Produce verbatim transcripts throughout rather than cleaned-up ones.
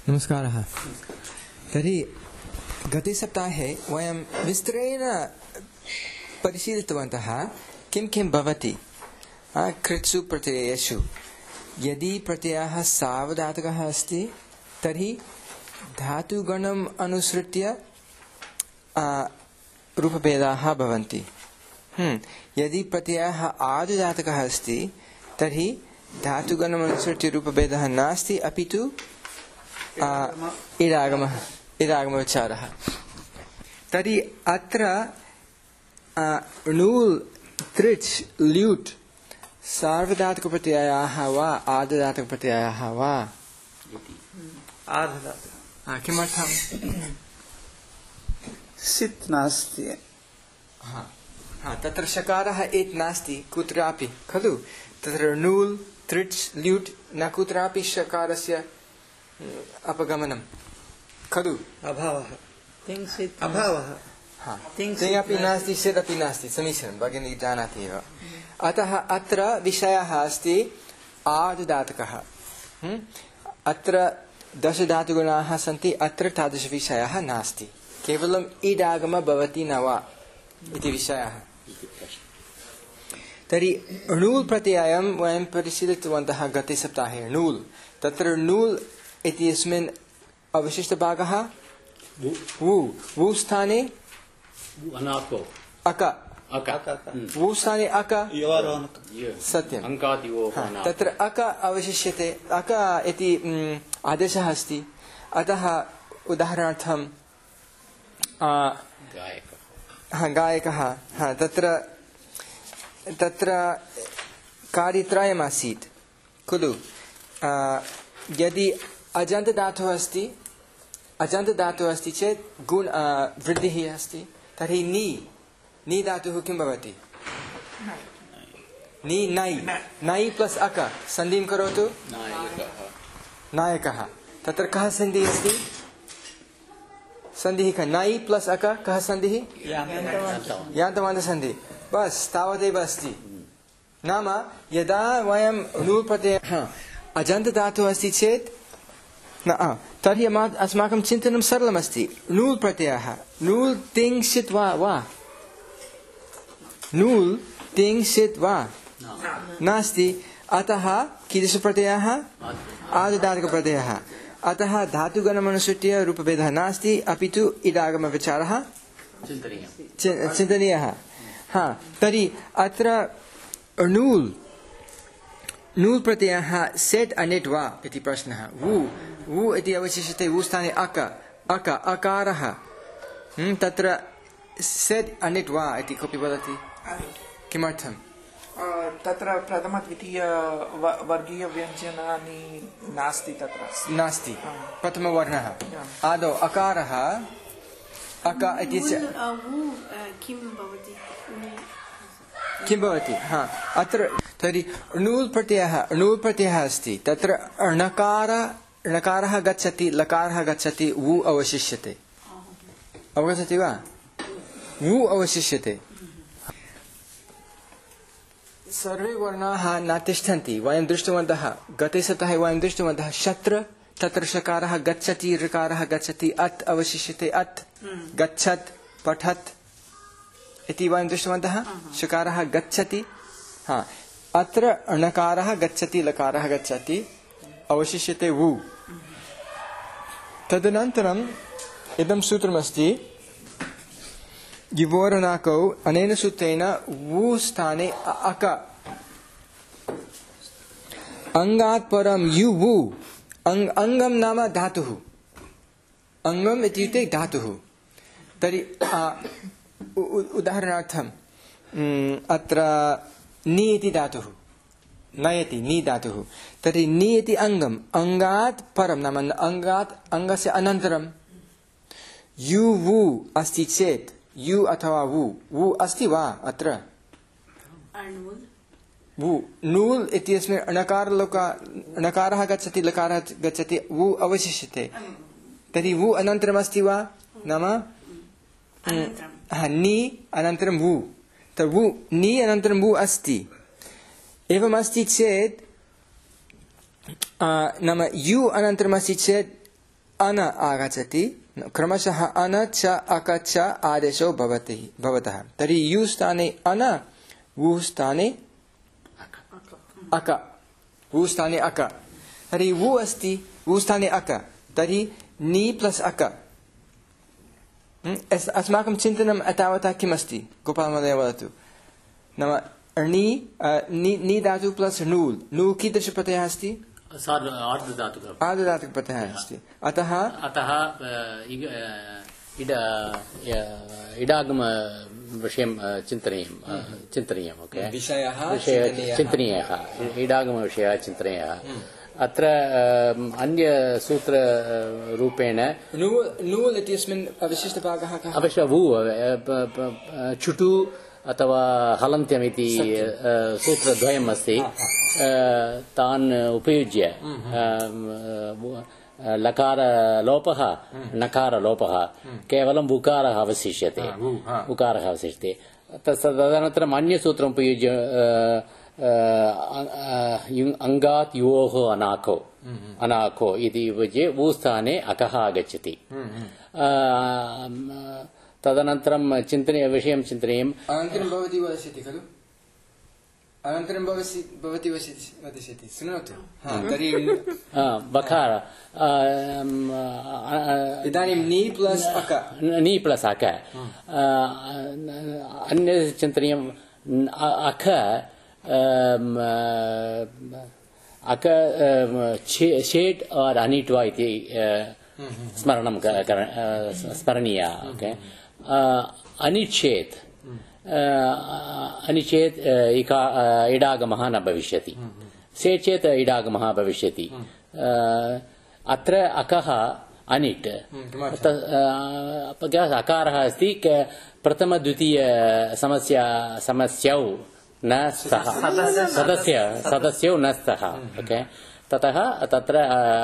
नमस्कारः। तर्हि गते सप्ताहे वयं विस्तरेण परिशीलितवन्तः किं किं भवति कृत्सु प्रत्ययेषु। यदि प्रत्ययः सावधातुकः अस्ति तर्हि धातुगणम् अनुसृत्य रूपभेदाः भवन्ति। यदि प्रत्ययः आर्धधातुकः अस्ति तर्हि धातुगणम् अनुसृत्य रूपभेदः नास्ति, अपि तु इडागमः इडागमविचारः। तर्हि अत्र णूल् त्रिच् ल्यूट् सार्वधातुकप्रत्ययाः वा आर्धधातुकप्रत्ययाः वा? आर्धधातुकः। किमर्थं? सित् नास्ति। हा हा तत्र शकारः एत् नास्ति कुत्रापि खलु। तत्र णूल् त्रिच् ल्यूट् न कुत्रापि शकारस्य अपगमनं खलु। अभावः अभावः हा ते अपि नास्ति, सिदपि नास्ति। समीचीनं, भगिनी जानाति एव। अतः अत्र विषयः अस्ति आर्धधातुकः। अत्र दशधातुगुणाः सन्ति, अत्र तादृशविषयः नास्ति। केवलम् इडागमः भवति न वा इति विषयः। तर्हि णूल् प्रत्ययं वयं परिशीलितवन्तः गते सप्ताहे। णूल् तत्र णूल् इत्यस्मिन् अवशिष्टभागः वु वु स्थाने अक वु स्थाने अक सत्यं। तत्र अक अवशिष्यते। अक इति आदेशः अस्ति। अतः उदाहरणार्थं गायकः, तत्र तत्र कार्यत्रयमासीत् खलु। यदि अजन्तधातुः अस्ति अजन्तधातुः अस्ति चेत् गुण वृद्धिः अस्ति, तर्हि नी नी धातुः किं भवति? नी नै नै प्लस् अक सन्धिं करोतु। नायकः। तत्र कः सन्धिः अस्ति? सन्धिः कः? नै प्लस् अक कः सन्धिः? यान्तवान्तसन्धिः। बस् तावदेव अस्ति। नाम यदा वयं णूल् प्रत्ययः अजन्तधातुः अस्ति चेत् न तर्हि अस्माकं चिन्तनं सरलमस्ति। णूल् प्रत्ययः णूल् तिङ्क्षित् वा वा णूल् तिङ्क्षित् वा नास्ति। अतः कीदृशप्रत्ययः? आर्धधातुकप्रत्ययः। अतः धातुगणमनुसृत्य रूपभेदः नास्ति, अपि तु इडागमविचारः चिन्तनीयः। हा तर्हि अत्र णूल् णूल् प्रत्ययः सेट् अनिट् वा इति प्रश्नः। वु वु इति अवशिष्यते। वु स्थाने अक अक अकारः। तत्र सेट् अनिट् वा इति कोऽपि वदति? किमर्थं? तत्र प्रथम द्वितीय वर्गीय व्यञ्जनानि नास्ति। तत्र नास्ति प्रथमवर्णः। आदौ अकारः अक इति किं भवति? हा अत्र तर्हि णूल् प्रत्ययः णूल् प्रत्ययः अस्ति। तत्र णकार णकारः गच्छति, लकारः गच्छति, वु अवशिष्यते। अवगच्छति वा? वु अवशिष्यते। सर्वे वर्णाः न तिष्ठन्ति। वयं दृष्टवन्तः गते सप्ताहे वयं दृष्टवन्तः शत्र तत्र शकारः गच्छति, ऋकारः गच्छति, अत् अवशिष्यते। अत् गच्छत् पठत् इति वयं दृष्टवन्तः। शकारः गच्छति। हा अत्र णकारः गच्छति, लकारः गच्छति, अवशिष्यते वु। तदनन्तरम् इदं सूत्रमस्ति युवोरणाकौ। अनेन सूत्रेण वु स्थाने अक अङ्गात् परं यु वु। अङ्ग अङ्गं नाम धातुः। अङ्गम् इत्युक्ते धातुः। तर्हि उदाहरणार्थं अत्र नि इति धातुः नयति, नि धातुः। तर्हि नि इति अङ्गम् अङ्गात् परं नाम अङ्गात् अङ्गस्य अनन्तरं यु वु अस्ति चेत् यु अथवा वु वु अस्ति वा अत्र? वु णूल् इत्यस्मिन् णकारलोका णकारः गच्छति, लकारः गच्छति, वु अवशिष्यते। तर्हि वु अनन्तरम् अस्ति वा? नाम नि अनन्तरं वु। तर्हि वु नि अनन्तरं वु अस्ति। एवमस्ति चेत् नाम यु अनन्तरमस्ति चेत् अन आगच्छति क्रमशः अन च अक च आदेशो भवति भवतः तर्हि यु स्थाने अन वु स्थाने अक वु स्थाने अक तर्हि वु अस्ति वु स्थाने अक तर्हि नि प्लस् अक अस्माकं चिन्तनम् एतावता किमस्ति गोपालमहोदय वदतु नाम णि नि धातु प्लस् नूल् नू कीदृशप्रत्ययः अस्ति आर्धधातुकप्रत्ययः अस्ति अतः अतः इडागम विषयं चिन्तनीयं चिन्तनीयम् ओके विषयः चिन्तनीयः इडागमविषयः चिन्तनीयः अत्र अन्य सूत्ररूपेण नूल् इत्यस्मिन् अवशिष्टभागः कः अवश्य वु चुटु अथवा हलन्त्यम् इति सूत्रद्वयम् अस्ति तान् उपयुज्य लकारलोपः नकारलोपः केवलं उकारः अवशिष्यते उकारः अवशिष्यते तदनन्तरम् अन्यसूत्रम् उपयुज्य अङ्गात् योः अनाको अनाको इति उपयुज्य वु स्थाने अकः आगच्छति तदनन्तरं चिन्तनीय विषयं चिन्तनीयम् अनन्तरं भवती वदिष्यति खलु अनन्तरं भवती वदिष्यति शृणोतु तर्हि बकार इदानीं नि प्लस् अक नि प्लस् अक अन्य चिन्तनीयम् अक अक शेट् और अनिट्वा इति स्मरणं स्मरणीया ओके अनिच्छेत् अनिच्छेत् इडागमः न भविष्यति सेट् चेत् इडागमः भविष्यति अत्र अकः अनिट् अकारः अस्ति प्रथमद्वितीय समस्या समस्यौ न स्तः सदस्य सदस्यौ न स्तः ओके ततः तत्र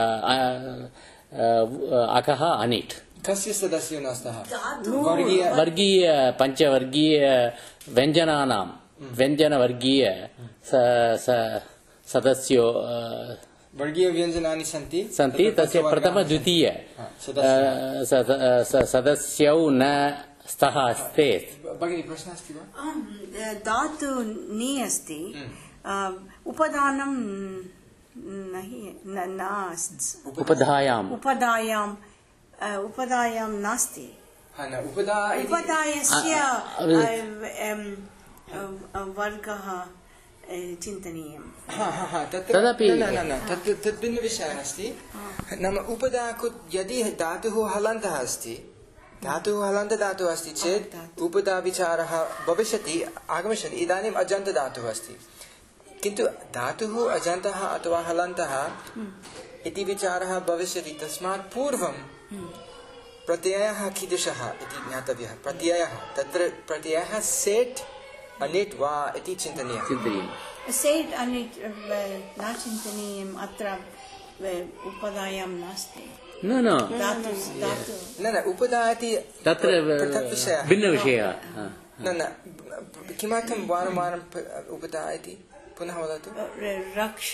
अकः अनिट् कस्य सदस्यो न स्तः वर्गीय पञ्चवर्गीय व्यञ्जनानां व्यञ्जनवर्गीय सदस्यो वर्गीय व्यञ्जनानि सन्ति सन्ति तस्य प्रथमद्वितीय सदस्यौ न स्तः अस्ति भगिनी प्रश्नः अस्ति वा धातु नि अस्ति उपधानं उपधायाम् उपधायाम् उपधायां नास्ति उपधायस्य वर्गः चिन्तनीयं तदपि तत् भिन्नविषयः अस्ति नाम उपधा यदि धातुः हलन्तः अस्ति धातुः हलन्तधातुः अस्ति चेत् उपधा विचारः भविष्यति आगमिष्यति इदानीम् अजन्तधातुः अस्ति किन्तु धातुः अजन्तः अथवा हलन्तः इति विचारः भविष्यति तस्मात् पूर्वं प्रत्ययः कीदृशः इति ज्ञातव्यः प्रत्ययः तत्र प्रत्ययः सेट् अनिट् वा इति चिन्तनीयम् सेट् अनिट् न चिन्तनीयम् अत्र उपधायां नास्ति न न न न उपधा इति तत्र भिन्नविषयः न न किमर्थं वारं वारं उपधा इति पुनः वदतु रक्ष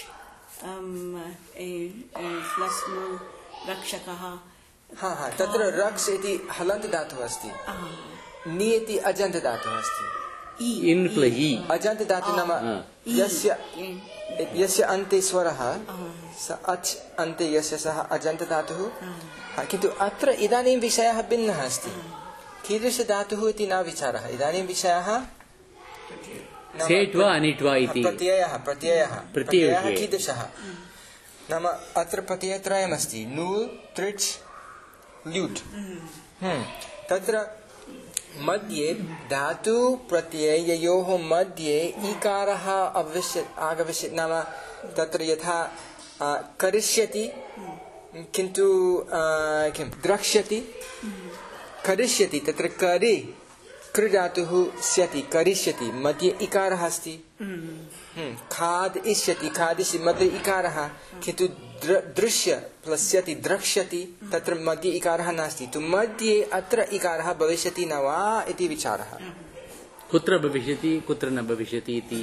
रक्षकः हा हा तत्र रक्ष इति हलन्त धातुः अस्ति नि इति अजन्त धातुः अस्ति अजन्त धातुः नाम यस्य यस्य अन्ते स्वरः स अच् अन्ते यस्य सः अजन्त धातुः किन्तु अत्र इदानीं विषयः भिन्नः अस्ति कीदृश धातुः इति न विचारः इदानीं विषयः सेट् वा अनिट् वा इति प्रत्ययः प्रत्ययः प्रत्ययः कीदृशः नाम अत्र प्रत्ययत्रयमस्ति नूल् त्रिच् ल्यूट् तत्र मध्ये धातु प्रत्यययोः मध्ये इकारः अवश्य आगमिष्यति नाम तत्र यथा करिष्यति किन्तु किं द्रक्ष्यति करिष्यति तत्र करि कृ धातुः स्यति करिष्यति मध्ये इकारः अस्ति खादिष्यति खादिष्यति मध्ये इकारः किन्तु दृश्य प्लस्यति द्रक्ष्यति तत्र मध्ये इकारः नास्ति तु मध्ये अत्र इकारः भविष्यति न वा इति विचारः कुत्र भविष्यति कुत्र न भविष्यति इति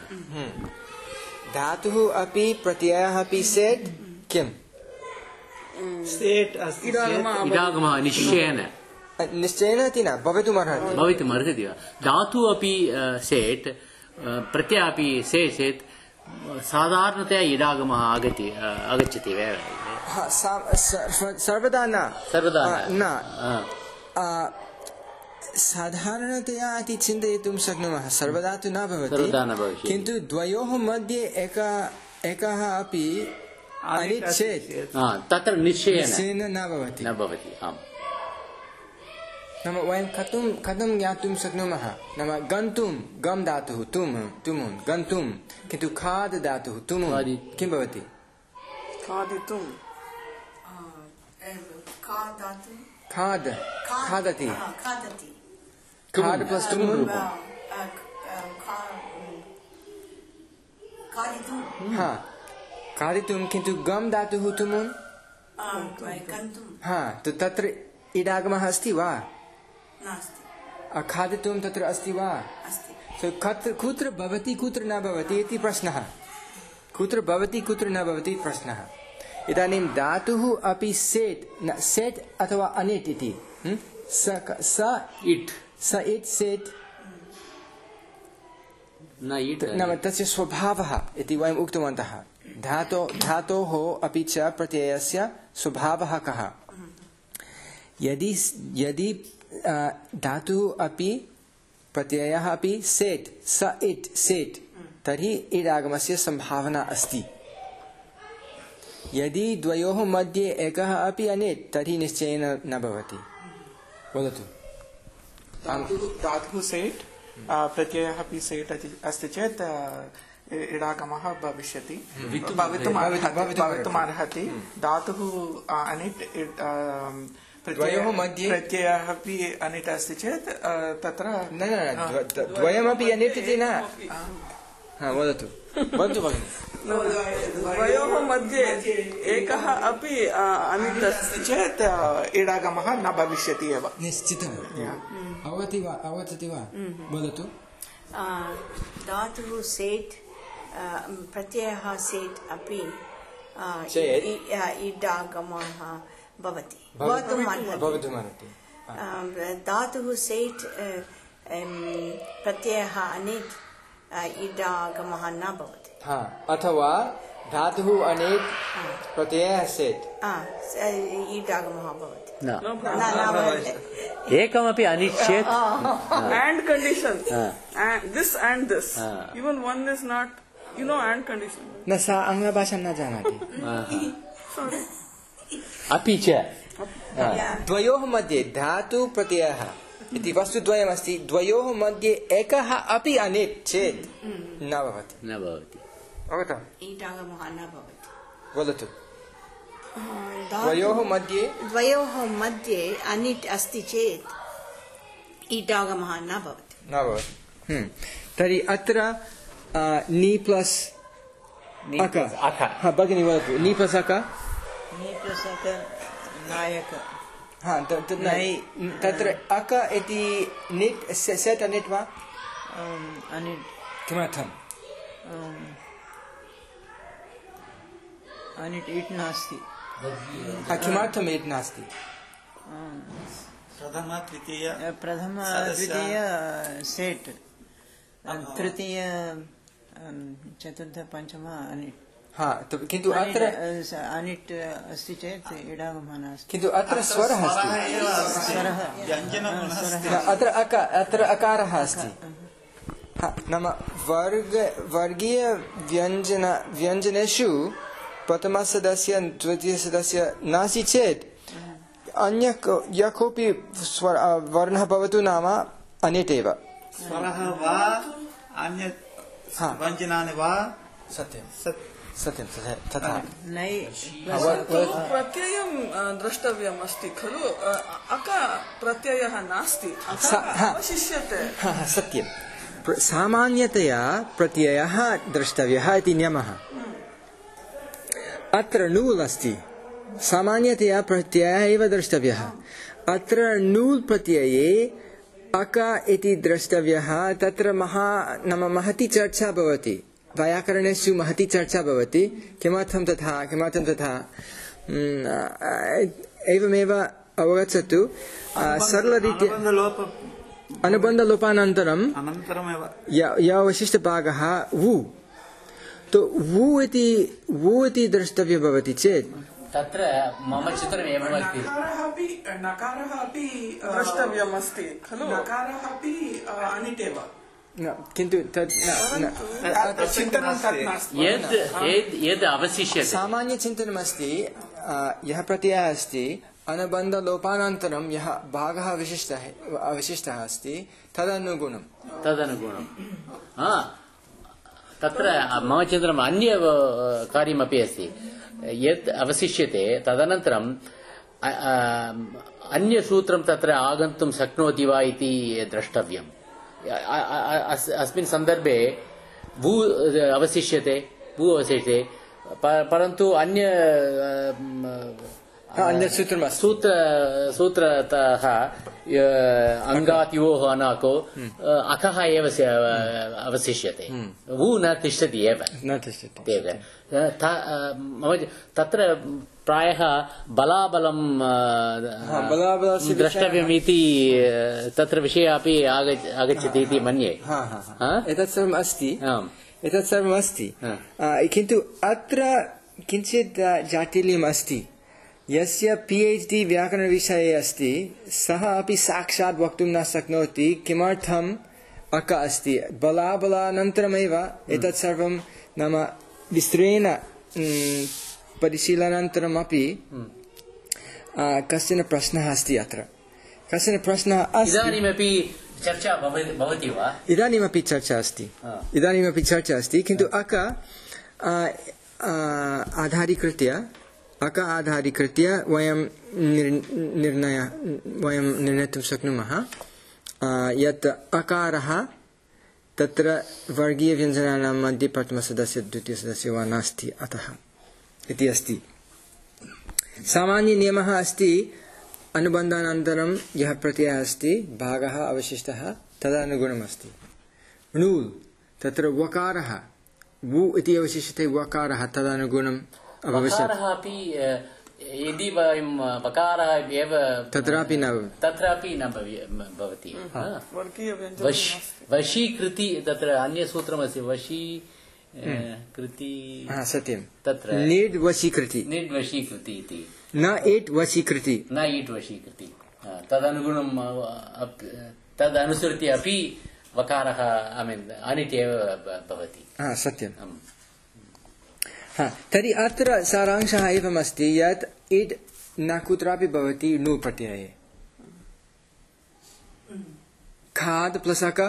विचारः धातुः अपि प्रत्ययः अपि सेट् किम् सेट् अस्ति इडागमः निश्चयेन निश्चयेन इति न भवितुमर्हति भवितुमर्हति वा धातु अपि सेट् प्रत्यय अपि से चेत् साधारणतया इडागमः आगति आगच्छति वा सर्वदा न सर्वदा न साधारणतया इति चिन्तयितुं शक्नुमः सर्वदा तु न भवति किन्तु द्वयोः मध्ये एकः एकः अपि अनिट् चेत् तत्र निश्चयेन न भवति न भवति आम् नाम वयं कथं कथं ज्ञातुं शक्नुमः नाम गन्तुं गम् धातुः तुम् तुमुन् गन्तुं किन्तु खाद् धातुः तुमुन् किं भवति खादितुं खाद् खादति खादति खाद् प्लस् तुमुन् खादितुं हा खादितुं किन्तु गम् धातुः तुमुन् गन्तुं हा तत्र इडागमः अस्ति वा नास्ति खादितुं तत्र अस्ति वा अस्ति कुत्र भवति कुत्र न भवति इति प्रश्नः कुत्र भवति कुत्र न भवति प्रश्नः इदानीं धातुः अपि सेट् न सेट् अथवा अनिट् इति स स इट् स इट् सेट् न इट् नाम तस्य स्वभावः इति वयम् उक्तवन्तः धातो धातोः अपि च प्रत्ययस्य स्वभावः कः यदि यदि धातुः अपि प्रत्ययः अपि सेट् स इट् सेट् तर्हि इडागमस्य सम्भावना अस्ति यदि द्वयोः मध्ये एकः अपि अनिट् तर्हि निश्चयेन न भवति वदतु धातुः सेट् प्रत्ययः अपि सेट् अस्ति चेत् इडागमः भविष्यति भवितुमर्हति धातुः अनिट् द्वयोः मध्ये प्रत्ययः अपि अनिट् अस्ति चेत् तत्र न न द्वयमपि अनिट् इति न वदतु वदतु भगिनि द्वयोः मध्ये एकः अपि अनिट् अस्ति चेत् इडागमः न भविष्यति एव निश्चितम् अवगति वा अवगच्छति वा वदतु धातुः सेट् प्रत्ययः सेट् अपि इडागमः भवति भवितुमर्हति धातुः सेट् प्रत्ययः अनिट् इडागमः न भवति अथवा धातुः अनिट् प्रत्ययः सेट् इडागमः भवति एकमपि अनिट् चेत् and condition and this and this even one is not you know and condition न सा आङ्ग्लभाषां न जानाति अपि च द्वयोः मध्ये धातु प्रत्ययः इति वस्तुद्वयमस्ति द्वयोः मध्ये एकः अपि अनिट् चेत् न भवति न भवति अवगतम् इडागमः न भवति वदतु द्वयोः मध्ये द्वयोः मध्ये अनिट् अस्ति चेत् इडागमः न भवति न भवति तर्हि अत्र नि प्लस् अक हा भगिनी वदतु नि प्लस् अक नि प्लस् अक नायक हा तत्र अक इति निट् सेट् अनिट् वा अनिट् किमर्थम् अनिट् इट् नास्ति किमर्थम् इट् नास्ति प्रथम तृतीय प्रथम द्वितीय सेट् तृतीय चतुर्थ पञ्चम अनिट् हा किन्तु अत्र अनिट् अस्ति चेत् इडागमः नास्ति किन्तु अत्र स्वरः अस्ति स्वरः अत्र अक अत्र अकारः अस्ति नाम वर्ग वर्गीय व्यञ्जन व्यञ्जनेषु प्रथमसदस्य द्वितीयसदस्य नास्ति चेत् अन्य यः कोऽपि स्वर वर्णः भवतु नाम अनिट् एव स्वरः वा अन्य व्यञ्जनानि वा सत्यं सत्यं तथा प्रत्ययं द्रष्टव्यम् अस्ति खलु अक प्रत्ययः नास्ति अवशिष्यते सत्यं सामान्यतया प्रत्ययः द्रष्टव्यः इति नियमः अत्र नूल् अस्ति सामान्यतया प्रत्ययः एव द्रष्टव्यः अत्र नूल् प्रत्यये अक इति द्रष्टव्यः तत्र महा नाम महती चर्चा भवति वैयाकरणेषु महती चर्चा भवति किमर्थं तथा किमर्थं तथा एवमेव अवगच्छतु सरलरीत्या अनुबन्धलोपानन्तरम् अनन्तरमेव यः अवशिष्टभागः वु तो वु इति वु इति द्रष्टव्यं भवति चेत् तत्र मम चित्रम् एवम् अस्ति नकारः अपि नकारः अपि द्रष्टव्यम् अस्ति खलु नकारः अपि अनिट् एव किन्तु तत् चिन्तनं तत् नास्ति यद् यद् यद् अवशिष्यते सामान्यचिन्तनमस्ति यः प्रत्ययः अस्ति अनुबन्धलोपानन्तरं यः भागः अवशिष्टः अवशिष्टः अस्ति तदनुगुणं तदनुगुणं तत्र मम चिन्तनम् अन्य कार्यमपि अस्ति यत् अवशिष्यते तदनन्तरं अन्यसूत्रं तत्र आगन्तुं शक्नोति वा इति द्रष्टव्यम् अस्मिन् सन्दर्भे भू अवशिष्यते भू अवशिष्यते परन्तु अन्य अन्यसूत्रमस्ति सूत्र सूत्रतः अङ्गात् योः अनाको अकः एव अवशिष्यते वू न तिष्ठति एव न तिष्ठति तत्र प्रायः बलाबलं द्रष्टव्यम् इति तत्र विषये अपि आगच्छति इति मन्ये एतत् सर्वम् अस्ति एतत् सर्वम् अस्ति किन्तु अत्र किञ्चित् जाटिल्यम् अस्ति यस्य पी एच् डी व्याकरणविषये अस्ति सः अपि साक्षात् वक्तुं न शक्नोति किमर्थम् अक अस्ति बलाबलानन्तरमेव एतत् सर्वं नाम विस्तरेण परिशीलनानन्तरमपि कश्चन प्रश्नः अस्ति अत्र कश्चन प्रश्नः अस्ति इदानीमपि चर्चा भवति वा इदानीमपि चर्चा अस्ति इदानीमपि चर्चा अस्ति किन्तु अक आधारीकृत्य अक आधारीकृत्य वयं निर्णय वयं निर्णेतुं शक्नुमः यत् अकारः तत्र वर्गीयव्यञ्जनानां मध्ये प्रथमसदस्य द्वितीयसदस्य वा नास्ति अतः इति अस्ति सामान्यनियमः अस्ति अनुबन्धानन्तरं यः प्रत्ययः अस्ति भागः अवशिष्टः तदनुगुणम् अस्ति णूल् तत्र वकारः वु इति अवशिष्यते वकारः तदनुगुणम् वकारः अपि यदि वयं वकारः एव तत्रापि न तत्रापि न भवति वशीकृति तत्र अन्यसूत्रमस्ति वशी कृति सत्यं तत्र नीड् वशीकृति नीड् वशीकृति इति न एट् वशीकृति न ईट् वशीकृति तदनुगुणं तदनुसृत्य अपि वकारः ऐ मीन् अनिट् एव भवति सत्यं तर्हि अत्र सारांशः एवमस्ति यत् इड् न कुत्रापि भवति नु प्रत्यये खाद् प्लस् अक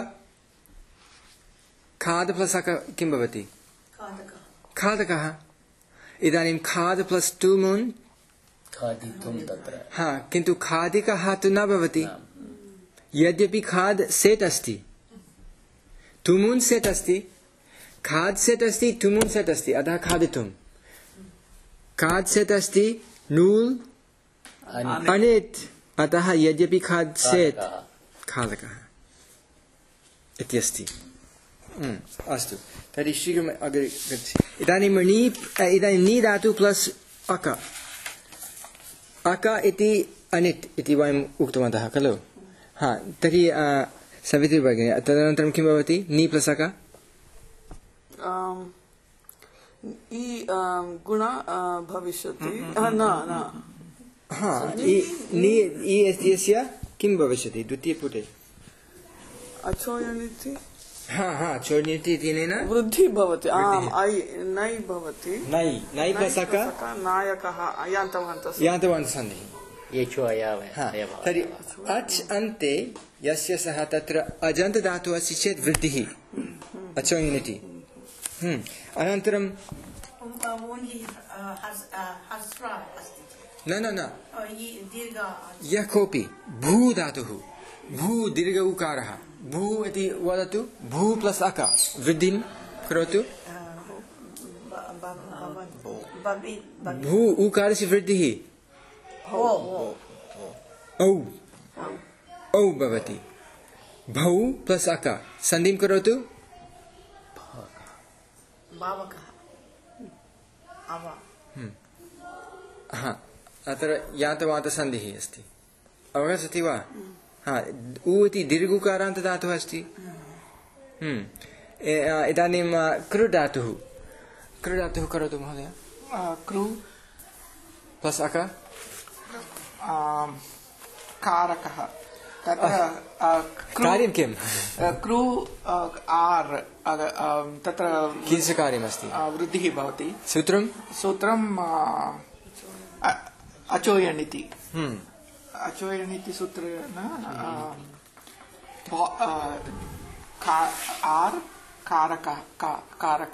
खाद् प्लस् अक किं भवति खादकः इदानीं खाद् प्लस् टु मून् खादितुं तत्र हा किन्तु खादिकः तु न भवति यद्यपि खाद् सेट् अस्ति टु मून् सेट् अस्ति खाद् सेट् अस्ति टु मून् सेट् अस्ति अतः खादितुं खाद् सेट् अस्ति नूल् अनिट् अतः यद्यपि खाद् सेट् खादकः इति अस्ति अस्तु तर्हि शीघ्रम् अग्रे गच्छति इदानीं नी इदानीं नी धातु प्लस् अक अक इति अनिट् इति वयम् उक्तवन्तः खलु हा तर्हि सवित्री भगिनी तदनन्तरं किं भवति नी प्लस् अक ई गुण भविष्यति न न हा नी इत्यस्य किं भविष्यति द्वितीयपुटे अचोयनिति हा हा चोर्निति इत्यनेन वृद्धि भवति आम् ऐ नै भवति नै नै प्लस् अक नायकः यान्तवन्तः यान्तवन्तसन्धिः येचो अयाव तर्हि अच् अन्ते यस्य सः तत्र अजन्तधातुः अस्ति चेत् वृद्धिः अचोयनिति अनन्तरं न न न यः कोऽपि भू धातुः भू दीर्घ उकारः भू इति वदतु भू प्लस् अक वृद्धिं करोतु भू उकारस्य वृद्धिः औ औ भवति भौ प्लस् अक सन्धिं करोतु हा अत्र यातवातसन्धिः अस्ति अवगच्छति वा हा उ इति दीर्घुकारान्तदातुः अस्ति इदानीं कृ धातुः कृ धातुः करोतु महोदय कृ प्लस् अक कारकः तत्र कार्यं किं कृ आर् तत्र कीदृशकार्यमस्ति वृद्धिः भवति सूत्रं सूत्रं अचोयनिति अचोयनिति सूत्रेण आर् कारक कारक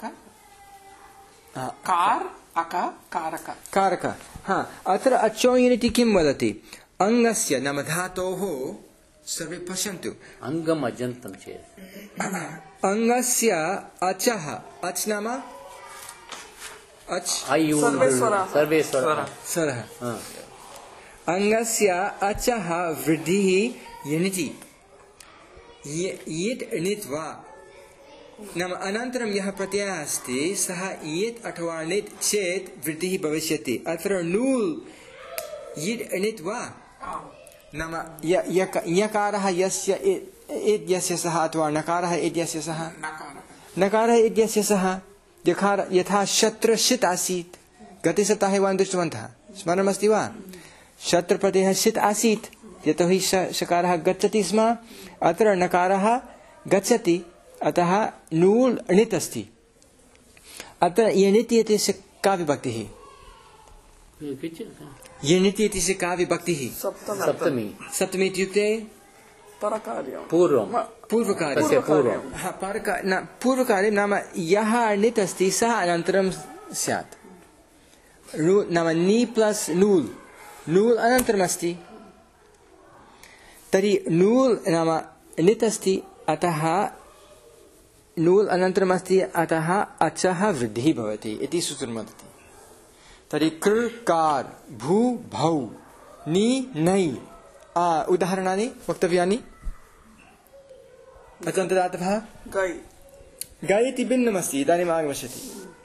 कार् अक कारक कारक हा अत्र अचोयनिति किं वदति अङ्गस्य नाम धातोः सर्वे पश्यन्तु अङ्गम् अजन्तं चेत् अङ्गस्य अचः अच् नाम अच् सर्वे स्वराः स्वरः अङ्गस्य अचः वृद्धिः यनिति यत् णित् वा नाम अनन्तरं यः प्रत्ययः अस्ति सः यत् अथवा णित् चेत् वृद्धिः भविष्यति अत्र नूल् यत् णित् वा नाम यकारः यस्य इत्यस्य सः अथवा नकारः इत्यस्य सः नकारः इत्यस्य सः यथा शत्र शित् आसीत् गते सप्ताहे वयं दृष्टवन्तः स्मरणमस्ति वा शत्र प्रत्ययः शित् आसीत् यतोहि शकारः गच्छति स्म अत्र नकारः गच्छति अतः नूल् णित् अस्ति अत्र यणित् इत्यस्य का विभक्तिः यणित् इत्यस्य का विभक्तिः सप्तमी सप्तमी इत्युक्ते पूर्वं पूर्वकार्यं पूर्वकार्यं नाम यः णित् अस्ति सः अनन्तरं स्यात् नाम नी प्लस् नूल् नूल् अनन्तरम् अस्ति तर्हि नूल् नाम णित् अस्ति अतः नूल् अनन्तरम् अस्ति अतः अचः वृद्धिः भवति इति सूत्रं वदति तर्हि कृ कार् भू भौ नि नै उदाहरणानि वक्तव्यानि अचन्तदातवः गै गै इति भिन्नमस्ति इदानीम् आगमिष्यति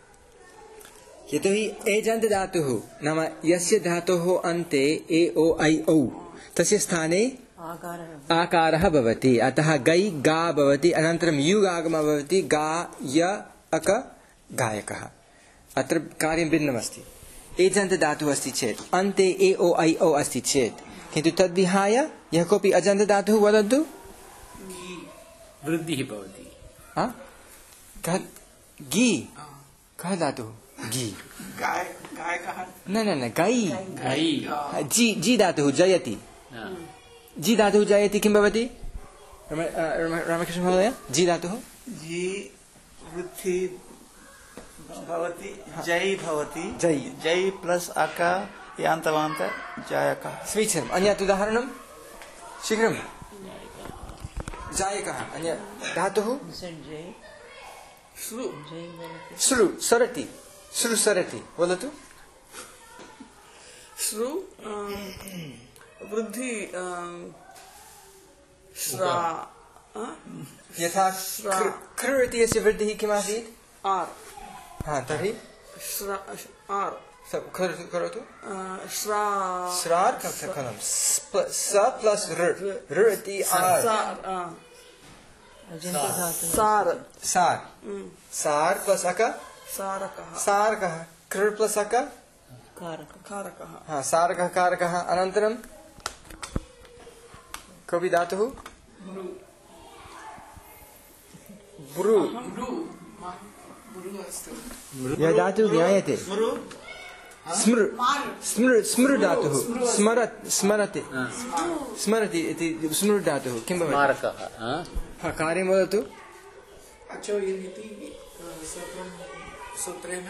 यतोहि एजन्तदातुः नाम यस्य धातोः अन्ते ए ओ ऐ औ तस्य स्थाने आकारः भवति अतः गै गा भवति अनन्तरं युगागमः भवति गा य अक गायकः अत्र कार्यं भिन्नमस्ति एजन्तदातुः अस्ति चेत् अन्ते ए ओ ऐ औ अस्ति चेत् किन्तु तद्विहाय यः कोऽपि अजन्तदातुः वदतु वृद्धिः भवति गी कः धातुः गी न न न गै जी जी धातुः जयति जी धातुः जायते किं भवति रामकृष्ण महोदय जी धातुः जी वृद्धि भवति जय भवति जय जय प्लस अक यान्तवान्त जायकः समीचीनम् अन्यत् उदाहरणं शीघ्रं जायकः अन्य धातुः श्रु सरति श्रु सरति वदतु श्रु वृद्धि श्रा यथा कृ इत्यस्य वृद्धिः किमासीत् आर् हा तर्हि श्रा आर् करोतु करोतु श्रा श्रार् खलु स प्लस् ऋ इति आर् सार सार सार प्लस अक सारकः सारकः कृ प्लस अक कारकः हाँ सारकः कारकः अनन्तरं कोऽपि धातुः ब्रू यः धातुः ज्ञायते स्मृ स्मृ स्मृ धातुः स्मरत् स्मरति स्मरति इति स्मृ धातुः किं भवति स्मारकः कार्यं वदतु अचोयनिति सूत्रेण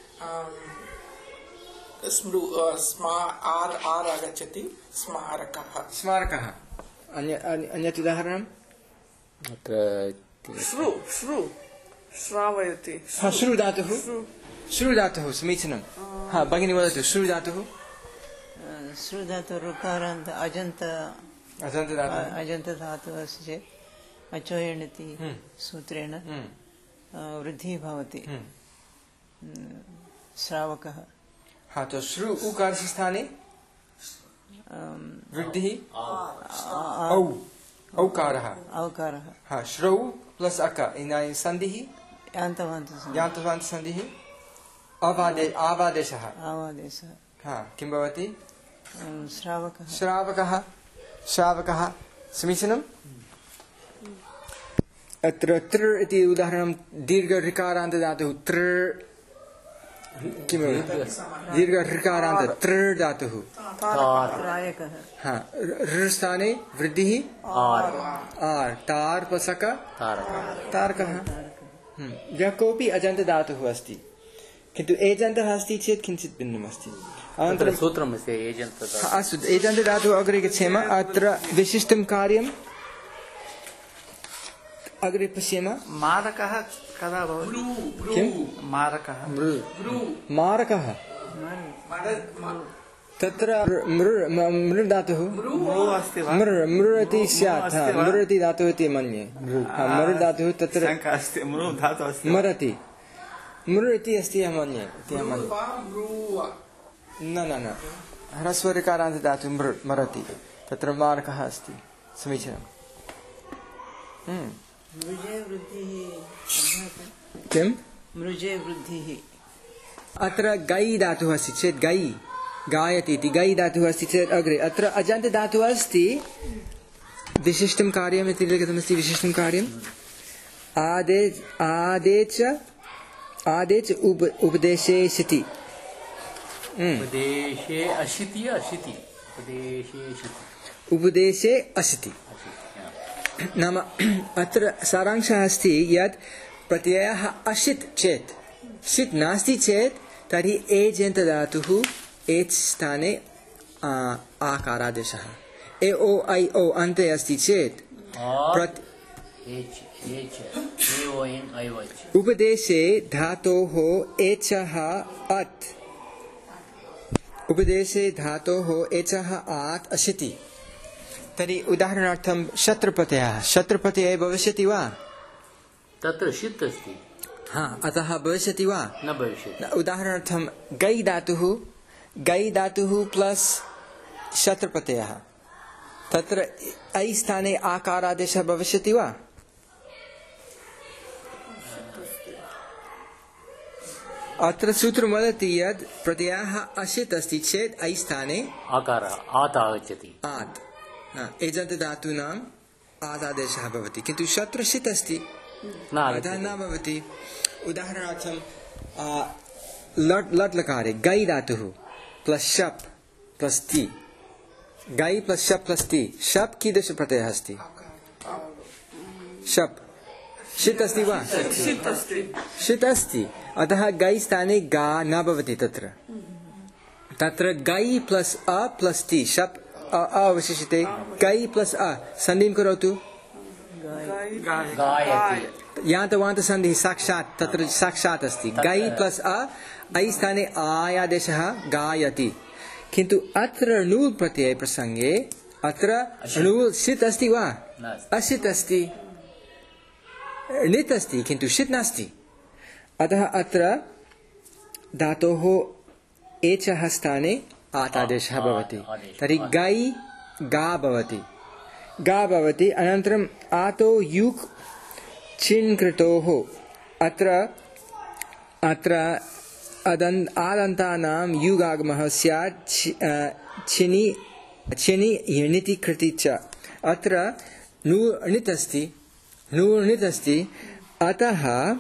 स्मृ स्मा आर् आर् आगच्छति स्मारकः स्मारकः अन्य अन्यत् उदाहरणम् अत्र श्रु श्रु श्रावयति श्रु धातुः श्रु धातुः समीचीनं हा भगिनी वदतु श्रु धातुः श्रु धातुः ऋकारान्त अजन्त अजन्त धातुः अजन्त धातुः अस्ति चेत् अचोयनिति सूत्रेण वृद्धिः भवति श्रावकः हाँ तो श्रु उकार स्थाने वृद्धि औ औकारः औकारः हाँ श्रौ प्लस अक इदानीं संधिः यान्तवान्तसन्धिः यान्तवान्तसन्धिः अवादे आवादेशः आवादेशः हाँ किं भवति अं, श्रावकः श्रावकः श्रावकः समीचीनम् अत्र तृ इति उदाहरणं दीर्घ ऋकारान्त धातुः तृ किं भवति दीर्घ ऋकारान्त तृ धातुः त्रायकः हाँ ऋ स्थाने वृद्धिः आर् तार् पसक तारकः यः कोऽपि अजन्त धातुः अस्ति किन्तु एजन्तः अस्ति चेत् किञ्चित् भिन्नम् अस्ति अनन्तरं सूत्रम् अस्ति एजन्त अस्तु एजन्त धातुः अग्रे गच्छेम अत्र विशिष्टं कार्यं अग्रे पश्येम मारकः कदा भवति किं मारकः मारकः तत्र मृ मृ धातुः मृ अस्ति वा मृ मृ इति स्यात् हाँ, मृ इति धातुः इति मन्ये हाँ, मृ धातुः तत्र शङ्का अस्ति मृ धातुः अस्ति मरति मृ इति अस्ति अहं मन्ये इति अहं मन्ये न न न ह्रस्वरिकारान्त धातुः मृ मरति तत्र मारकः अस्ति समीचीनम् हम्म मृजे वृद्धिः किं मृजे वृद्धिः अत्र गै धातुः अस्ति चेत् गै गायति इति गै धातुः अस्ति चेत् अग्रे अत्र अजन्त धातुः अस्ति विशिष्टं कार्यम् इति लिखितमस्ति विशिष्टं कार्यम् आदे आदे च आदे च उप उपदेशे सिति उपदेशे अशिति अशिति उपदेशे शिति उपदेशे असिति नाम अत्र सारांशः अस्ति यत् प्रत्ययः अशित् चेत् शित् नास्ति चेत् तर्हि एजन्त धातुः एच् स्थाने आकारादेशः ए ओ ऐ ओ अन्ते अस्ति चेत् प्रत् उपदेशे धातोः एचः अत् उपदेशे धातोः एचः आत् अशिति तर्हि उदाहरणार्थं शत्रप्रत्ययः शत्रप्रत्यये भविष्यति वा तत्र शित् अस्ति हाँ अतः भविष्यति वा न भविष्यति उदाहरणार्थं गै धातुः गै धातुः प्लस शत्रप्रत्ययः तत्र ऐ स्थाने आकारादेशः भविष्यति वा अत्र सूत्रं वदति यत् प्रत्ययः अशित् अस्ति चेत् ऐ स्थाने आकारः आत् आगच्छति आत् एजन्त धातूनाम् आदादेशः भवति किन्तु शत्र शित् अस्ति अतः न भवति उदाहरणार्थं लट् लट् लकारे गै धातुः प्लस शप् प्लस ति गै प्लस शप् प्लस ति शप् कीदृश प्रत्ययः अस्ति शप् शित् अस्ति वा शित् अस्ति अतः गै स्थाने गा न भवति तत्र तत्र गै प्लस अ प्लस ति शप् अवशिष्यते गै प्लस अ सन्धिं करोतु यान्तवान्त सन्धिः साक्षात् तत्र साक्षात् अस्ति गै प्लस अ ऐ स्थाने आयादेशः गायति किन्तु अत्र णुल् प्रत्यय प्रसंगे अत्र णुल् शित् अस्ति वा अशित् अस्ति णित् अस्ति किन्तु शित् नास्ति अतः अत्र धातोः एचः स्थाने आतादेशः भवति तर्हि गै गा भवति गा भवति अनन्तरम् आतो युक् छिन् कृतोः अत्र अत्र अदन् आदन्तानां युगागमः स्यात् छिनि छिनि यणिति कृति च अत्र नु णित् अस्ति नु णित् अस्ति अतः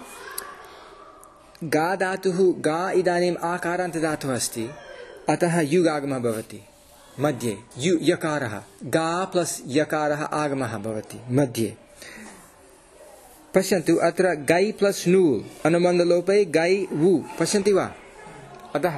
गा धातुः गा इदानीम् आकारान्त धातुः अस्ति अतः युगागमः भवति मध्ये यु यकारः गा प्लस यकारः आगमः भवति मध्ये पश्यन्तु अत्र गै प्लस नूल् अनुबन्धलोपे गै वु पश्यन्ति वा अतः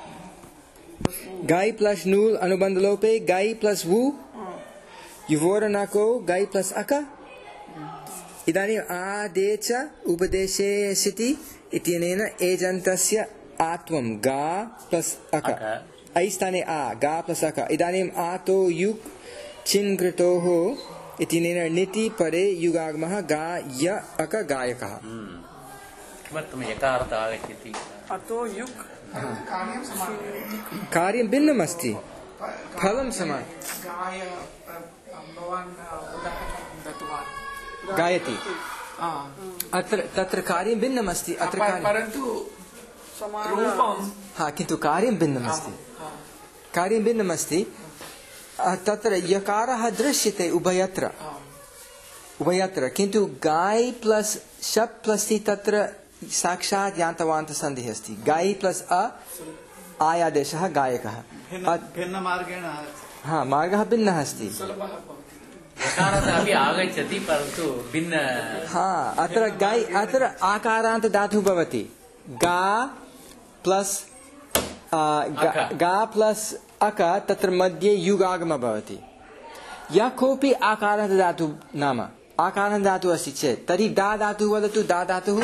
गै प्लस नूल् अनुबन्धलोपे गै प्लस वु युवोरनको गै प्लस अक इदानीम् आदे च उपदेशे सिति इत्यनेन एजन्तस्य आत्वं गा प्लस अक ऐ स्थाने आ गा प्लस अक इदानीम् आतो युक् छिन् कृतोः इत्यनेन णिति परे युगागमः गा य अक गायकः किमर्थं यकारतः आगच्छति अतो युक् कार्यं समानं कार्यं भिन्नमस्ति फलं समानं गाय भवान् उदाहरणं दत्तवान् गायति आ, अत्र तत्र कार्यं भिन्नमस्ति अत्र पर- कार्यं परन्तु रूपं हा किन्तु कार्यं भिन्नमस्ति कार्यं भिन्नमस्ति अ, तत्र यकारः दृश्यते उभयत्र उभयत्र किन्तु गाय प्लस शप् प्लस ति तत्र साक्षात् यान्तवान्तसन्धिः अस्ति गाय प्लस अ आयादेशः गायकः भिन्न भिन्नमार्गेण हा मार्गः भिन्नः अस्ति यकारः अपि आगच्छति परन्तु भिन्न हा अत्र गाय अत्र आकारान्त धातुः भवति गा प्लस अक। गा प्लस अक तत्र मध्ये युगागमः भवति यः कोऽपि आकारान्त धातुः नाम आकारान्त धातुः अस्ति चेत् तर्हि दा धातुः वदतु दा धातुः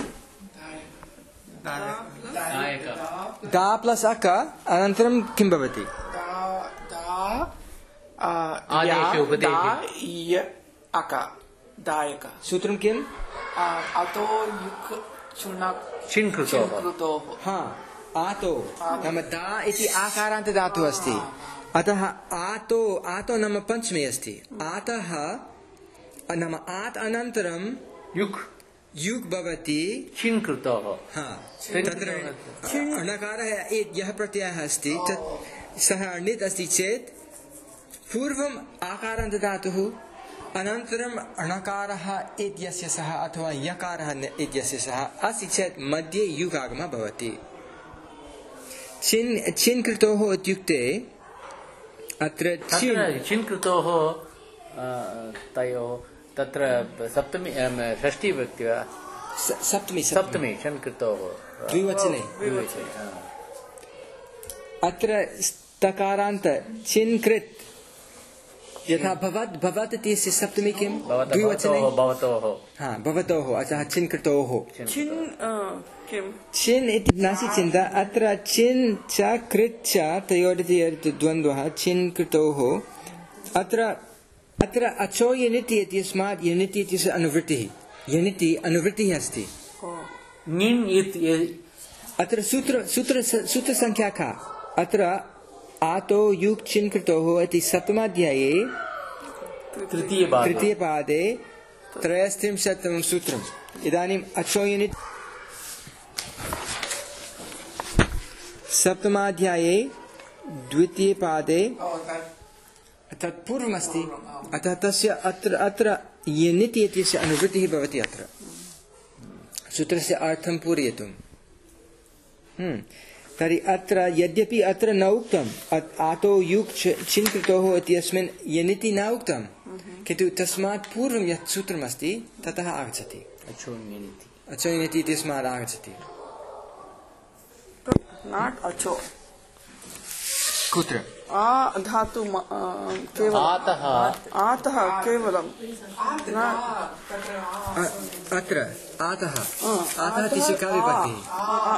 नायकः दा प्लस अक अनन्तरं किं भवति दा- दा- आ, आदेशे या- उपदेशे। दा- य- अक दायक सूत्रं किम् आ, अतो युक् चुणक् चिन्कृतोः कृतोः हा आतो नाम दा इति आकारान्त धातुः अस्ति अतः आतो आतो नाम पञ्चमी अस्ति आतः नाम आत् अनन्तरं युक् युग् भवति चिन्कृतोः हा तत्र अणकारः ए- यः प्रत्ययः अस्ति तत् सः णित् अस्ति चेत् पूर्वम् आकारान्त धातुः अनन्तरम् अणकारः इत्यस्य सः अथवा यकारः न- इत्यस्य सः अस्ति चेत् मध्ये युगागमः भवति चिन् चिन् कृतोः इत्युक्ते अत्र चिन् तत्र चिन्कृतोः अ, तयोः तत्र सप्तमी अम, षष्ठी व्यक्ति वा स- सप्तमी सप्तमी चिन्कृतोः द्विवचने द्विवचने हा। अत्र तकारान्त चिन्कृत् यथा भवत् भवत् इत्यस्य सप्तमी किं भवतः द्विवचने भवतोः भवतोः हा भवतोः अतः चिन्कृतोः चिन् अ, किं चिन् इति नास्ति चिन्ता अत्र चिन् च कृत् च तयोरिति यत् द्वन्द्वः चिन् कृतोः अत्र अत्र अचो यनिति इत्यस्मात् यनिति इत्यस्य अनुवृत्तिः यनिति अनुवृत्तिः अस्ति ङिन् इति अत्र सूत्र सूत्र सूत्रसङ्ख्या का अत्र आतो युक् चिन् कृतोः इति सप्तमाध्याये तृतीयभागः तृतीयपादे त्रयस्त्रिंशत्तमं सूत्रम् इदानीम् अचो यनित् सप्तमाध्याये द्वितीयपादे तत् पूर्वमस्ति अतः तस्य अत्र अत्र यनित् इत्यस्य अनुवृत्तिः भवति अत्र सूत्रस्य अर्थं पूरयितुं हम्म। तर्हि अत्र यद्यपि अत्र न उक्तम् अत्- आतो युक् च- चिन् कृतोः इत्यस्मिन् यनिति न उक्तं किन्तु तस्मात् पूर्वं यत् सूत्रमस्ति ततः आगच्छति अचो ङिन् इति अचो यनिति इत्यस्मात् आगच्छति नाट् अचो कुत्र आ धातु म- अ, केवलम् आतः आतः केवलं न अ- अत्र आतः आतः इत्यस्य का विभक्तिः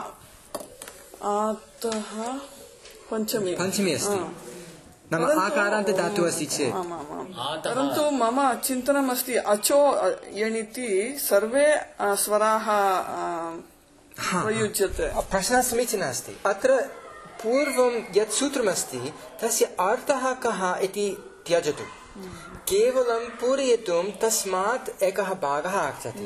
आतः पञ्चमी पञ्चमी अस्ति नाम परन्तु- आकारान्त धातुः अस्ति चेत् आमामाम् आतः परन्तु मम चिन्तनमस्ति अचो अ, यणिति सर्वे अ, स्वराः अ, प्रयुज्यते प्रश्नः समीचीनः अस्ति अत्र पूर्वं यत् सूत्रमस्ति तस्य अर्थः कः इति त्यजतु केवलं पूरयितुं तस्मात् एकः भागः आगच्छति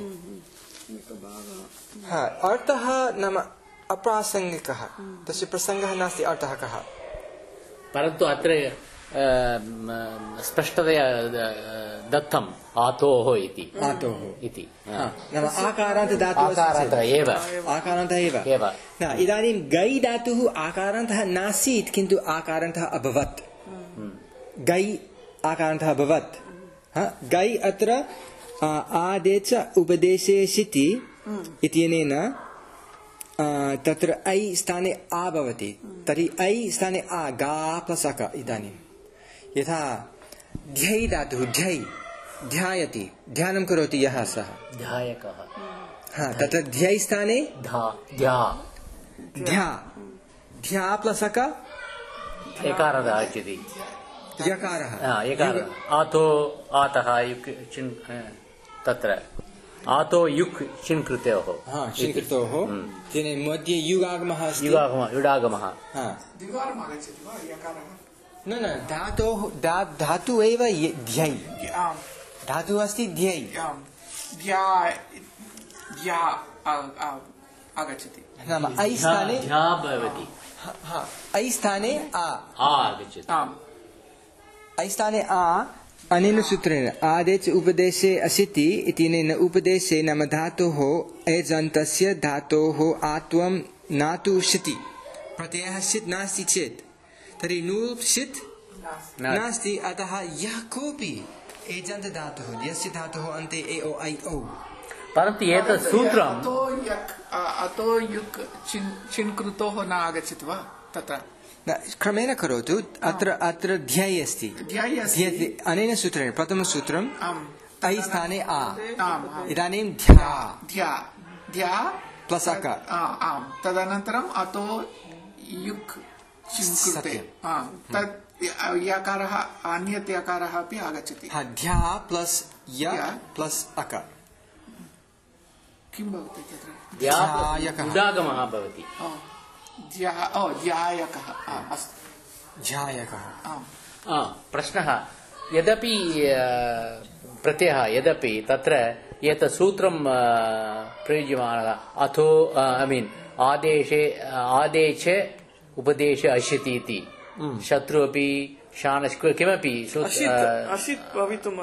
हा अर्थः नाम अप्रासङ्गिकः तस्य प्रसङ्गः नास्ति अर्थः कः परन्तु अत्र अ, म, स्पष्टतया द- दत्तम् आतोः इति आतोः इति हा, नाम आकारान्त धातुः अस्ति आकारान्त चेत्। एव आकारान्तः एव एव न इदानीं गै धातुः आकारान्तः नासीत् किन्तु आकारान्तः अभवत् गै आकारान्तः अभवत् हा, गै अत्र आ, आदेश उपदेशे शिति इत्यनेन आ, तत्र ऐ स्थाने आ भवति तर्हि ऐ स्थाने आ गा प्लस् अक इदानीं यथा ध्यै धातुः ध्यै ध्यायति ध्यानं करोति यः सः ध्यायकः हा तत्र ध्यै स्थाने धा ध्या ध्या ध्या प्लस् अक एकारः आगच्छति यकारः हा, एकारः आतो आतः युक् चिन् अ, तत्र आतो युक् चिन् कृतयोः हा चिन् कृतयोः तेन मध्ये युगागमः अस्ति युगागमः युडागमः हा द्विवारम् आगच्छति वा यकारः न न धातोः धा धातु एव ध्यै आम् धातुः अस्ति ध्यै आम् ध्या ध्या आगच्छति नाम ऐ स्थाने ध्या भवति हा ऐ स्थाने आ आ आगच्छति आम् ऐ स्थाने आ अनेन सूत्रेण आदेच उपदेशे असिति इत्यनेन उपदेशे नाम धातोः एजन्तस्य धातोः आत्वं नातु शिति प्रत्ययः सित् नास्ति चेत् तर्हि नूप् सित् नास्ति अतः यः कोऽपि एजन्तधातुः यस्य धातुः अन्ते ए ओ ऐ औ परन्तु एतत् सूत्रम् अतो यक् अतो युक् चिन् चिन् कृतोः न आगच्छति वा तथा न क्रमेण करोतु अत्र अत्र ध्यै अस्ति ध्यै अस्ति ध्येति अनेन सूत्रेण प्रथमसूत्रम् आम् ऐ स्थाने आ आम् इदानीं ध्या ध्या ध्या प्लस् अक आम् तदनन्तरम् अतो युक् चिन् कृते आम् तत् यकारः अन्यत् यकारः अपि आगच्छति हा ध्या प्लस् य प्लस् अक किं भवति तत्र ध्यायकः युडागमः भवति ध्या ओ ध्यायकः अस्तु ध्यायकः आम् प्रश्नः यदपि प्रत्ययः यदपि तत्र एतत् सूत्रं प्रयुज्यमानः अथो ऐ मीन् आदेशे आदेशे उपदेशे अशिति इति शत्रु अपि शानश् किमपि अशित् भवितुम्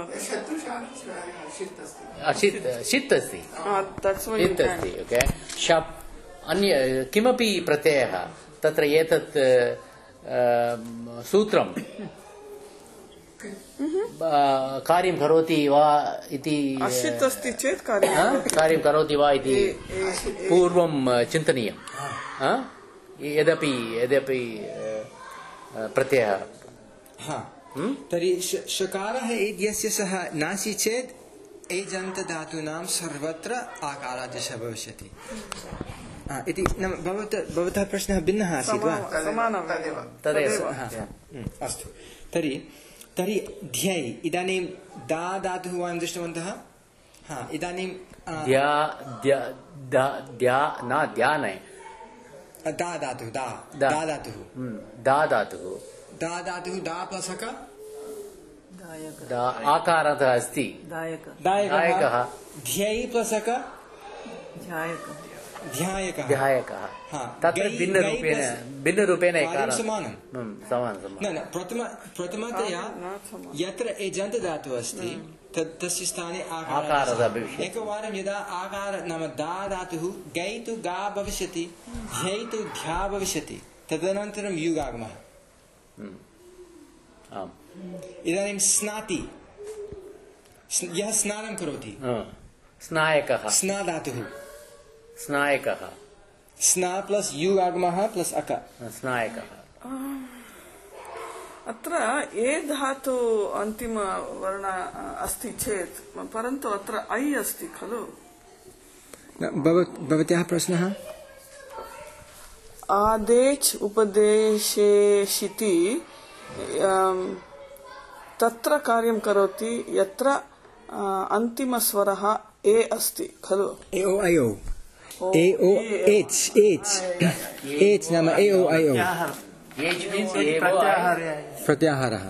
अशित् शित् अस्ति शित् अस्ति ओके शप् अन्य किमपि प्रत्ययः तत्र एतत् सूत्रं कार्यं करोति वा इति अशित् अस्ति चेत् कार्यं कार्यं करोति वा इति पूर्वं चिन्तनीयं यदपि यदपि प्रत्ययः हा तर्हि शकारः यस्य सः नास्ति चेत् एजन्तधातूनां सर्वत्र आकारादेशः भविष्यति इति नाम भवतः भवतः प्रश्नः भिन्नः आसीत् वा तदेव अस्तु तर्हि तर्हि ध्यै इदानीं दा धातुः वयं दृष्टवन्तः हा इदानीं द्या द्या द्या न द्या न दा धातुः दा दा धातुः दा धातुः दा धातुः दा प्लस् अक दा आकारः अस्ति दायकः ध्यै प्लस् अक ध्यायकः ध्यायकः तत्र भिन्नरूपेण भिन्नरूपेण समानं समानं न न प्रथम प्रथमतया यत्र एजन्तधातुः अस्ति तत् तस्य स्थाने आकारः भविष्यति एकवारं यदा आकार नाम दा धातुः गै तु गा भविष्यति ध्यै तु ध्या भविष्यति तदनन्तरं युगागमः इदानीं स्नाति यः स्नानं करोति स्नायकः स्ना धातुः स्नायकः स्ना प्लस् युगागमः प्लस् अक स्नायकः अत्र ए धातु अन्तिमवर्ण अस्ति चेत् परन्तु अत्र ऐ अस्ति खलु भवत्याः प्रश्नः आदेच् उपदेशेषिति तत्र कार्यं करोति यत्र अन्तिमस्वरः ए अस्ति खलु ए ओ ऐ ओ ए ओ एच् एच् एच् नाम ए ओ ऐ ओ प्रत्याहारः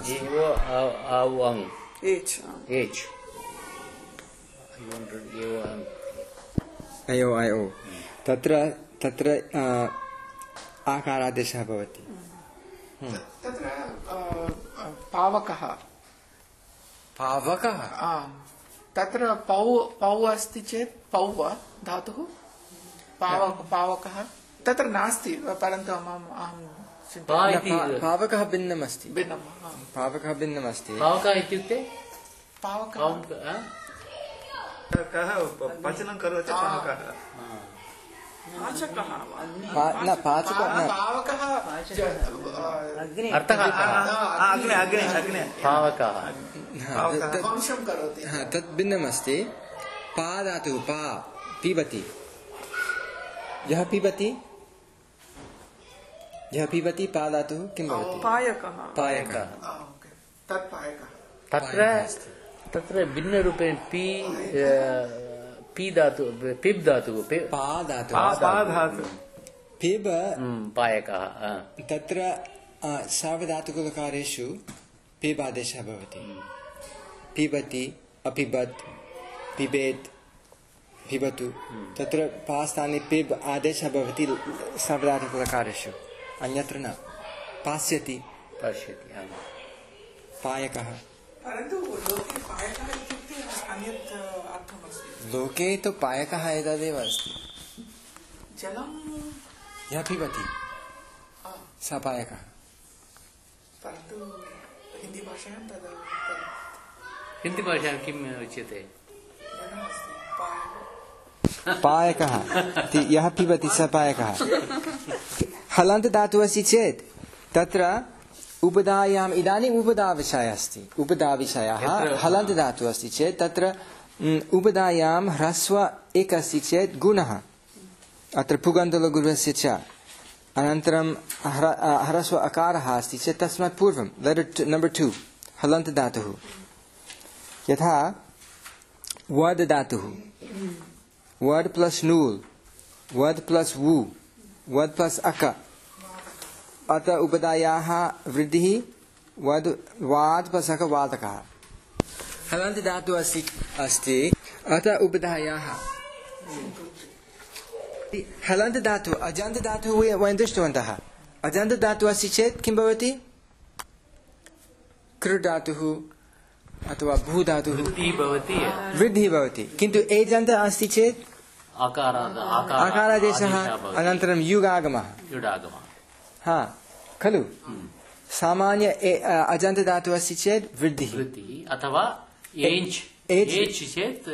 ऐ ओ ऐ ओ तत्र तत्र आकारादेशः भवति तत्र पावकः पावकः तत्र पौ पौ अस्ति चेत् पौ वा धातुः पावक पावकः तत्र नास्ति परन्तु अहं पावकः भिन्नम् अस्ति भिन्नं पावकः भिन्नम् अस्ति पावकः इत्युक्ते पावकः पचनं करोति पावकः पाचकः न पाचकः न पावकः अर्थः अग्ने अग्ने अग्ने पावकः वंशं करोति तत् भिन्नम् अस्ति पा धातुः पा पिबति यः पिबति यः पिबति पा धातुः किं भवति पायकः पायकः तत् पायकः तत्र तत्र भिन्नरूपेण पि पी धातु पिब् धातु पा धातु धातु पिब पायकः तत्र सार्वधातुकलकारेषु पिब आदेशः भवति पिबति अपिबत् पिबेत् पिबतु तत्र पास्थाने पिब आदेशः भवति सार्वधातुकलकारेषु अन्यत्र न पास्यति पश्यति पायकः परन्तु लोके पायकः इत्युक्ते अन्यत् अर्थमस्ति लोके तु पायकः एतदेव अस्ति जलं यः पिबति स पायकः परन्तु हिन्दीभाषायां तद् हिन्दीभाषायां किम् उच्यते पायकः यः पिबति स पायकः हलन्त धातुः अस्ति चेत् तत्र उपधायाम् इदानीम् उपधाविषयः अस्ति उपधाविषयः हलन्त धातुः अस्ति चेत् तत्र उपधायां ह्रस्व एक अस्ति चेत् गुणः अत्र पुगन्तलघुर्वस्य च अनन्तरं ह्रस्व अकारः अस्ति चेत् तस्मात् पूर्वं लेटर् नम्बर् टु हलन्त धातुः यथा वद् धातुः वद् प्लस् नूल् वद् प्लस् वु वद् प्लस् अक अत उपधायाः वृद्धिः वद् वाद् प्लस् अक वादकः हलन्त धातुः अस्ति अस्ति अत उपधायाः हलन्त धातुः अजन्त धातुः वयं दृष्टवन्तः अजन्त धातुः अस्ति चेत् किं भवति कृ धातुः अथवा भू धातुः भवति वृद्धिः भवति किन्तु एजन्त अस्ति चेत् आकारादेशः अनन्तरं युगागमः युडागमः हा खलु सामान्य अजन्त धातुः अस्ति चेत् वृद्धिः वृद्धिः अथवा एञ्च् एच् चेत्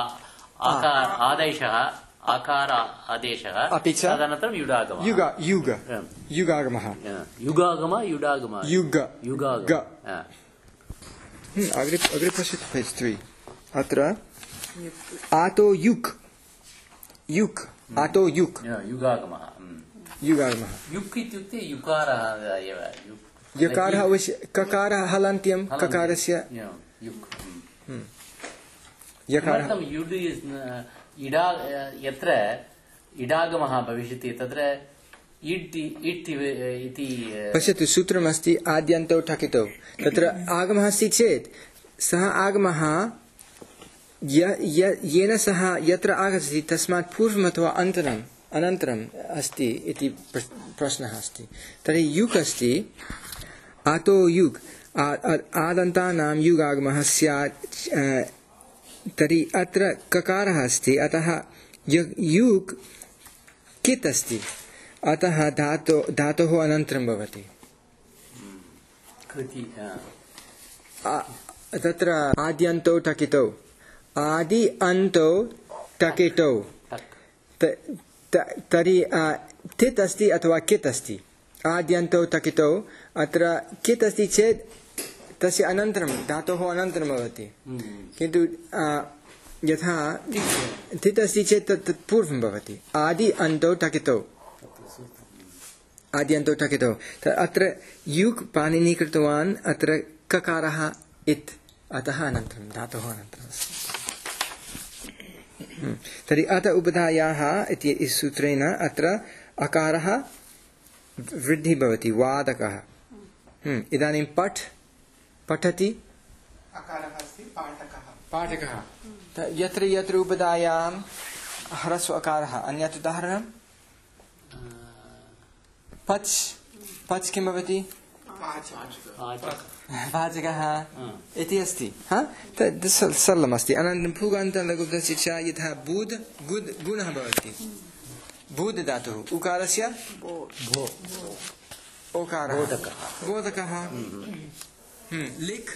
आदेशः आकार आदेशः अपि च तदनन्तरं युडागमः युग युग युगागमः युगागम युडागमः युग युगाग अग्रे अग्रे पश्यतु पेज् त्रि अत्र आतो युक् युक् आतो युक् युगागमः युगागमः युक् इत्युक्ते युकारः एव यकारः अवश्य ककारः हलन्त्यं ककारस्य युक् यकारः युड् इडा यत्र इडागमः भविष्यति तत्र इट् इट् इति पश्यतु सूत्रमस्ति आद्यन्तौ ठकितौ तत्र आगमः अस्ति चेत् सः आगमः येन सः यत्र आगच्छति तस्मात् पूर्वम् अथवा अनन्तरम् अनन्तरम् अस्ति इति प्रश्नः अस्ति तर्हि युक् अस्ति आतो युक् आदन्तानां युगागमः स्यात् तर्हि अत्र ककारः अस्ति अतः युक् कित् अस्ति अतः धातो धातोः अनन्तरं भवति तत्र आद्यन्तौ टकितौ आदि अन्तौ टकितौ तर्हि तित् अस्ति अथवा कित् अस्ति आद्यन्तौ टकितौ अत्र कित् अस्ति चेत् तस्य अनन्तरं धातोः अनन्तरं भवति किन्तु यथा तित् अस्ति चेत् तत् पूर्वं भवति आदि अन्तौ टकितौ आद्यन्तौ टकितौ अत्र युक् पाणिनिः कृतवान् अत्र ककारः इत् अतः अनन्तरं धातोः अनन्तरम् अस्ति तर्हि अत उपधायाः इति सूत्रेण अत्र अकारः वृद्धिः भवति वादकः इदानीं पठ् पठति अकारः अस्ति पाठकः पाठकः यत्र यत्र उपधायां ह्रस्व अकारः अन्यत् उदाहरणं पच् पच् किं भवति वाचकः इति अस्ति तद् सरलमस्ति अनन्तरं पुगान्तलघुपदस्य च यथा बुद् गुद् गुणः भवति बुद् धातुः उकारस्य ओकारः बोधकः लिख्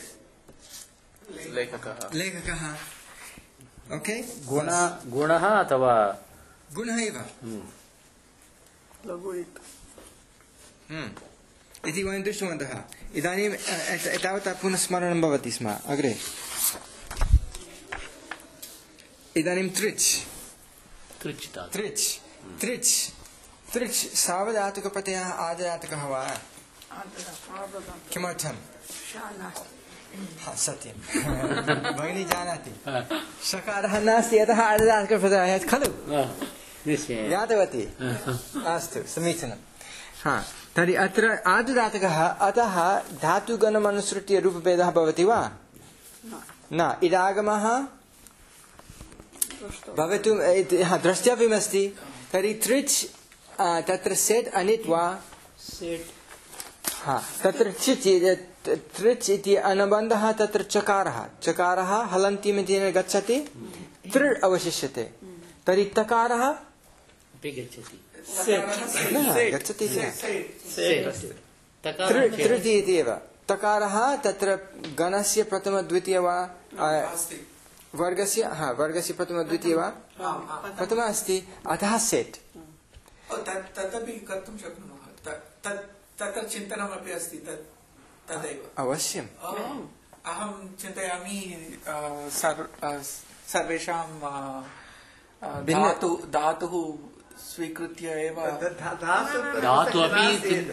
लेखकः ओके गुणः अथवा गुणः एव इति वयं दृष्टवन्तः इदानीम् एतावता पुनः स्मरणं भवति स्म अग्रे इदानीं त्रिच् त्रिच् त्रिच् त्रिच् त्रिच् सावधातुकप्रत्ययः आदधातुकः वा किमर्थं हा सत्यं भगिनी जानाति शकारः नास्ति अतः आर्धधातुकप्रत्ययः खलु निश्चयेन ज्ञातवती अस्तु समीचीनं हा तर्हि अत्र आर्धधातुकः अतः धातुगणमनुसृत्य रूपभेदः भवति वा न इडागमः भवितुं द्रष्टव्यमस्ति तर्हि त्रिच् तत्र सेट् अनित् वा सेट् हा तत्र चिच् त्रिच् इति अनुबन्धः तत्र चकारः चकारः हलन्तीम् इति गच्छति तृ अवशिष्यते तर्हि तकारः अपि गच्छति न गच्छति तृ तृति इति एव तकारः तत्र गणस्य प्रथमद्वितीय वा वर्गस्य हा वर्गस्य प्रथमद्वितीय वा प्रथम अस्ति अतः सेट् तदपि कर्तुं शक्नुमः तत्र चिन्तनमपि अस्ति तत् तदैव अवश्यम् अहं चिन्तयामि सर्वेषां धातु धातुः स्वीकृत्य एव धातु अपि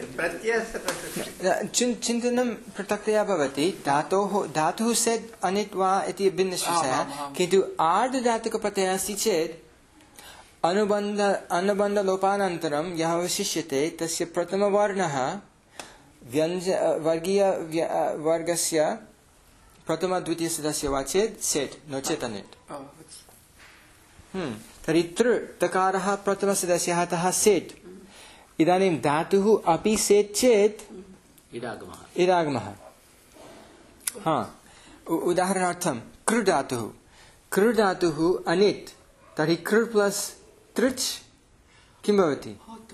चिन्तनं पृथक्तया भवति धातोः धातुः सेट् अनित् वा इति भिन्नविषयः किन्तु आर्धधातुकप्रत्ययः अस्ति चेत् अनुबन्ध अनुबन्धलोपानन्तरं यः अवशिष्यते तस्य प्रथमवर्णः व्यञ्ज वर्गीय वर्गस्य प्रथमद्वितीयसदस्य वा चेत् सेट् नो चेत् अनिट् तर्हि तृ तकारः प्रथमसदस्यः अतः सेट् इदानीं धातुः अपि सेट् चेत् इडागमः इडागमः हा उदाहरणार्थं कृ धातुः कृ धातुः अनिट् तर्हि कृ प्लस् तृच् किं भवति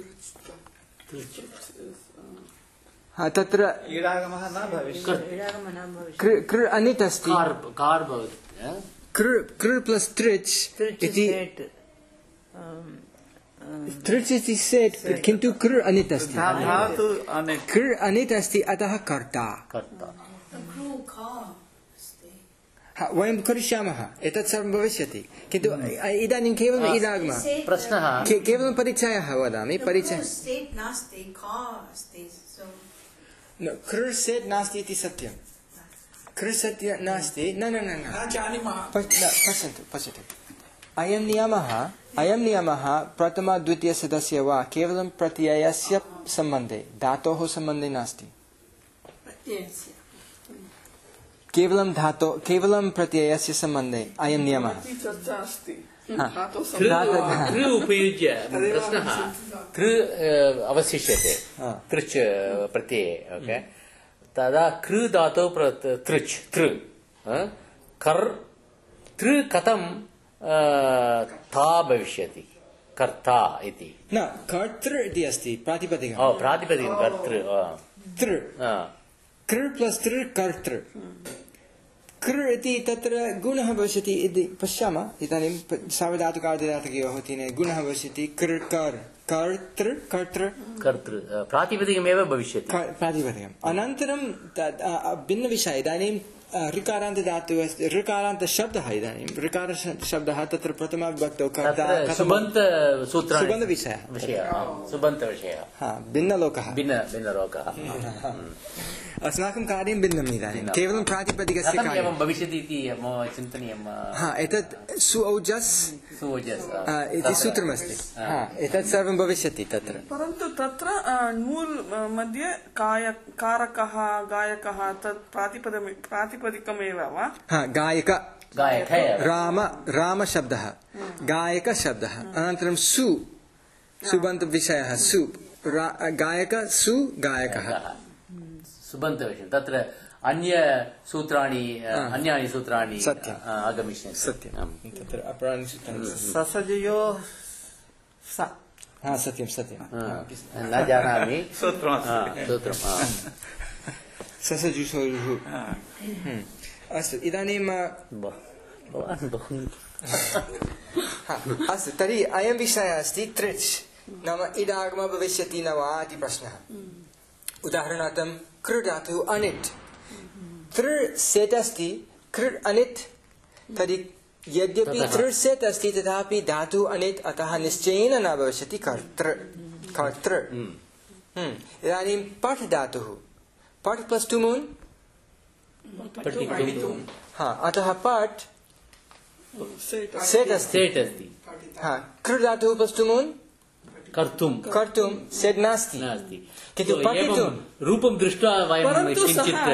हा तत्र ईडागमः न भविष्यति कृ कृ अनिट् अस्ति कार् भवति कृ कृ प्लस् तृच् इति तृच् इति सेट् किन्तु कृ अनिट् अस्ति धातु अनिट् कृ अनिट् अस्ति अतः कर्ता कर्ता हा वयं करिष्यामः एतत् सर्वं भविष्यति किन्तु इदानीं केवलम् इडागमः प्रश्नः के- केवलं परिचयः वदामि परिचयः न कृ सेट् नास्ति इति सत्यं कृ सत्य नास्ति न न न न न जानीमः पश्- न, पश्यन्तु पश्यतु अयं नियमः अयं नियमः प्रथमद्वितीयसदस्य वा केवलं प्रत्ययस्य सम्बन्धे धातोः सम्बन्धे नास्ति केवलं धातो केवलं प्रत्ययस्य सम्बन्धे अयं नियमः चर्चा अस्ति कृ उपयुज्य प्रश्नः कृ अवशिष्यते तृच् प्रत्यये ओके तदा कृ धातौ तृच् तृ कर् तृ कथं था भविष्यति कर्ता इति न कर्तृ इति अस्ति प्रातिपदिकम् ओ प्रातिपदिकं कर्तृ तृ कृ प्लस् तृ कर्तृ कृ इति तत्र गुणः भविष्यति इति पश्यामः इदानीं सार्वधातुकार्धधातुकयोः तेन गुणः भविष्यति कृ कर् कर्तृ कर्तृ कर्तृ प्रातिपदिकमेव भविष्यति प्रातिपदिकम् अनन्तरं भिन्नविषयः इदानीं ऋकारान्तधातुः अस्ति ऋकारान्तशब्दः इदानीं ऋकारशब्दः तत्र प्रथमाविभक्तौ कर्ता सुबन्त सूत्राणि सुबन्धविषयः विषयः सुबन्तविषयः हा भिन्नलोकः भिन्न भिन्नलोकः अस्माकं कार्यं भिन्नम् इदानीं केवलं प्रातिपदिकस्य कथम् कार्यम् एवं भविष्यति इति मम चिन्तनीयं हा एतत् सुऔजस् सुवोजस् इति सूत्रमस्ति हा एतत् सर्वं भविष्यति तत्र परन्तु तत्र नूल् मध्ये काय कारकः गायकः तत् प्रातिपदम् प्रातिपदिकमेव वा हा गायक गायक राम रामशब्दः गायकशब्दः अनन्तरं सु सुबन्तविषयः सु गायक सु गायकः सुबन्तविषयः तत्र अन्य सूत्राणि अन्यानि सूत्राणि आगमिष्यन्ति सत्यं तत्र अपराणि सूत्राणि ससजयोः स हा सत्यं सत्यं न जानामि सूत्रमस्ति सूत्रं ससजुषोरुः अस्तु इदानीं अस्तु तर्हि अयं विषयः अस्ति तृच् नाम इडागमः भविष्यति न वा इति प्रश्नः उदाहरणार्थं कृ धातुः अनिट् तृ सेट् अस्ति कृ अनिट् तर्हि यद्यपि तृ सेट् अस्ति तथापि धातुः अनिट् अतः निश्चयेन न भविष्यति कर्तृ कर्तृ इदानीं पठ् धातुः पठ् प्लस् टु मून् पठितुं हाँ अतः पठ सेट् सेट् अस्ति सेट् अस्ति हाँ कृ धातुः उपस्थुमून् कर्तुं कर्तुं सेट् नास्ति नास्ति किन्तु So, पठितुं एवं रूपं दृष्ट्वा वयं परन्तु सः किञ्चित्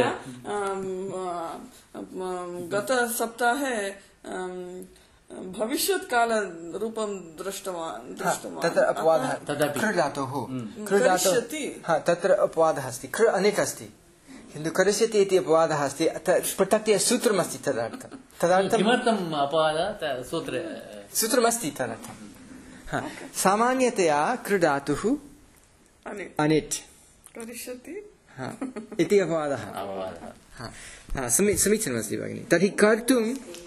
गतसप्ताहे भविष्यत्काल रूपं दृष्टवान् हाँ, दृष्टवान् तत्र अपवादः तदपि। कृ धातोः कृ धातुः करिष्यति। हाँ तत्र अपवादः अस्ति कृ अनेक अस्ति किन्तु करिष्यति इति अपवादः अस्ति पृथक्तया सूत्रमस्ति तदर्थं तदर्थं किमर्थम् अपवादः सूत्रे सूत्रमस्ति तदर्थं हाँ सामान्यतया कृ धातुः अनिट् अनिट् करिष्यति हाँ इति अपवादः अपवादः हाँ हाँ समी समीचीनमस्ति भगिनि तर्हि कर्तुं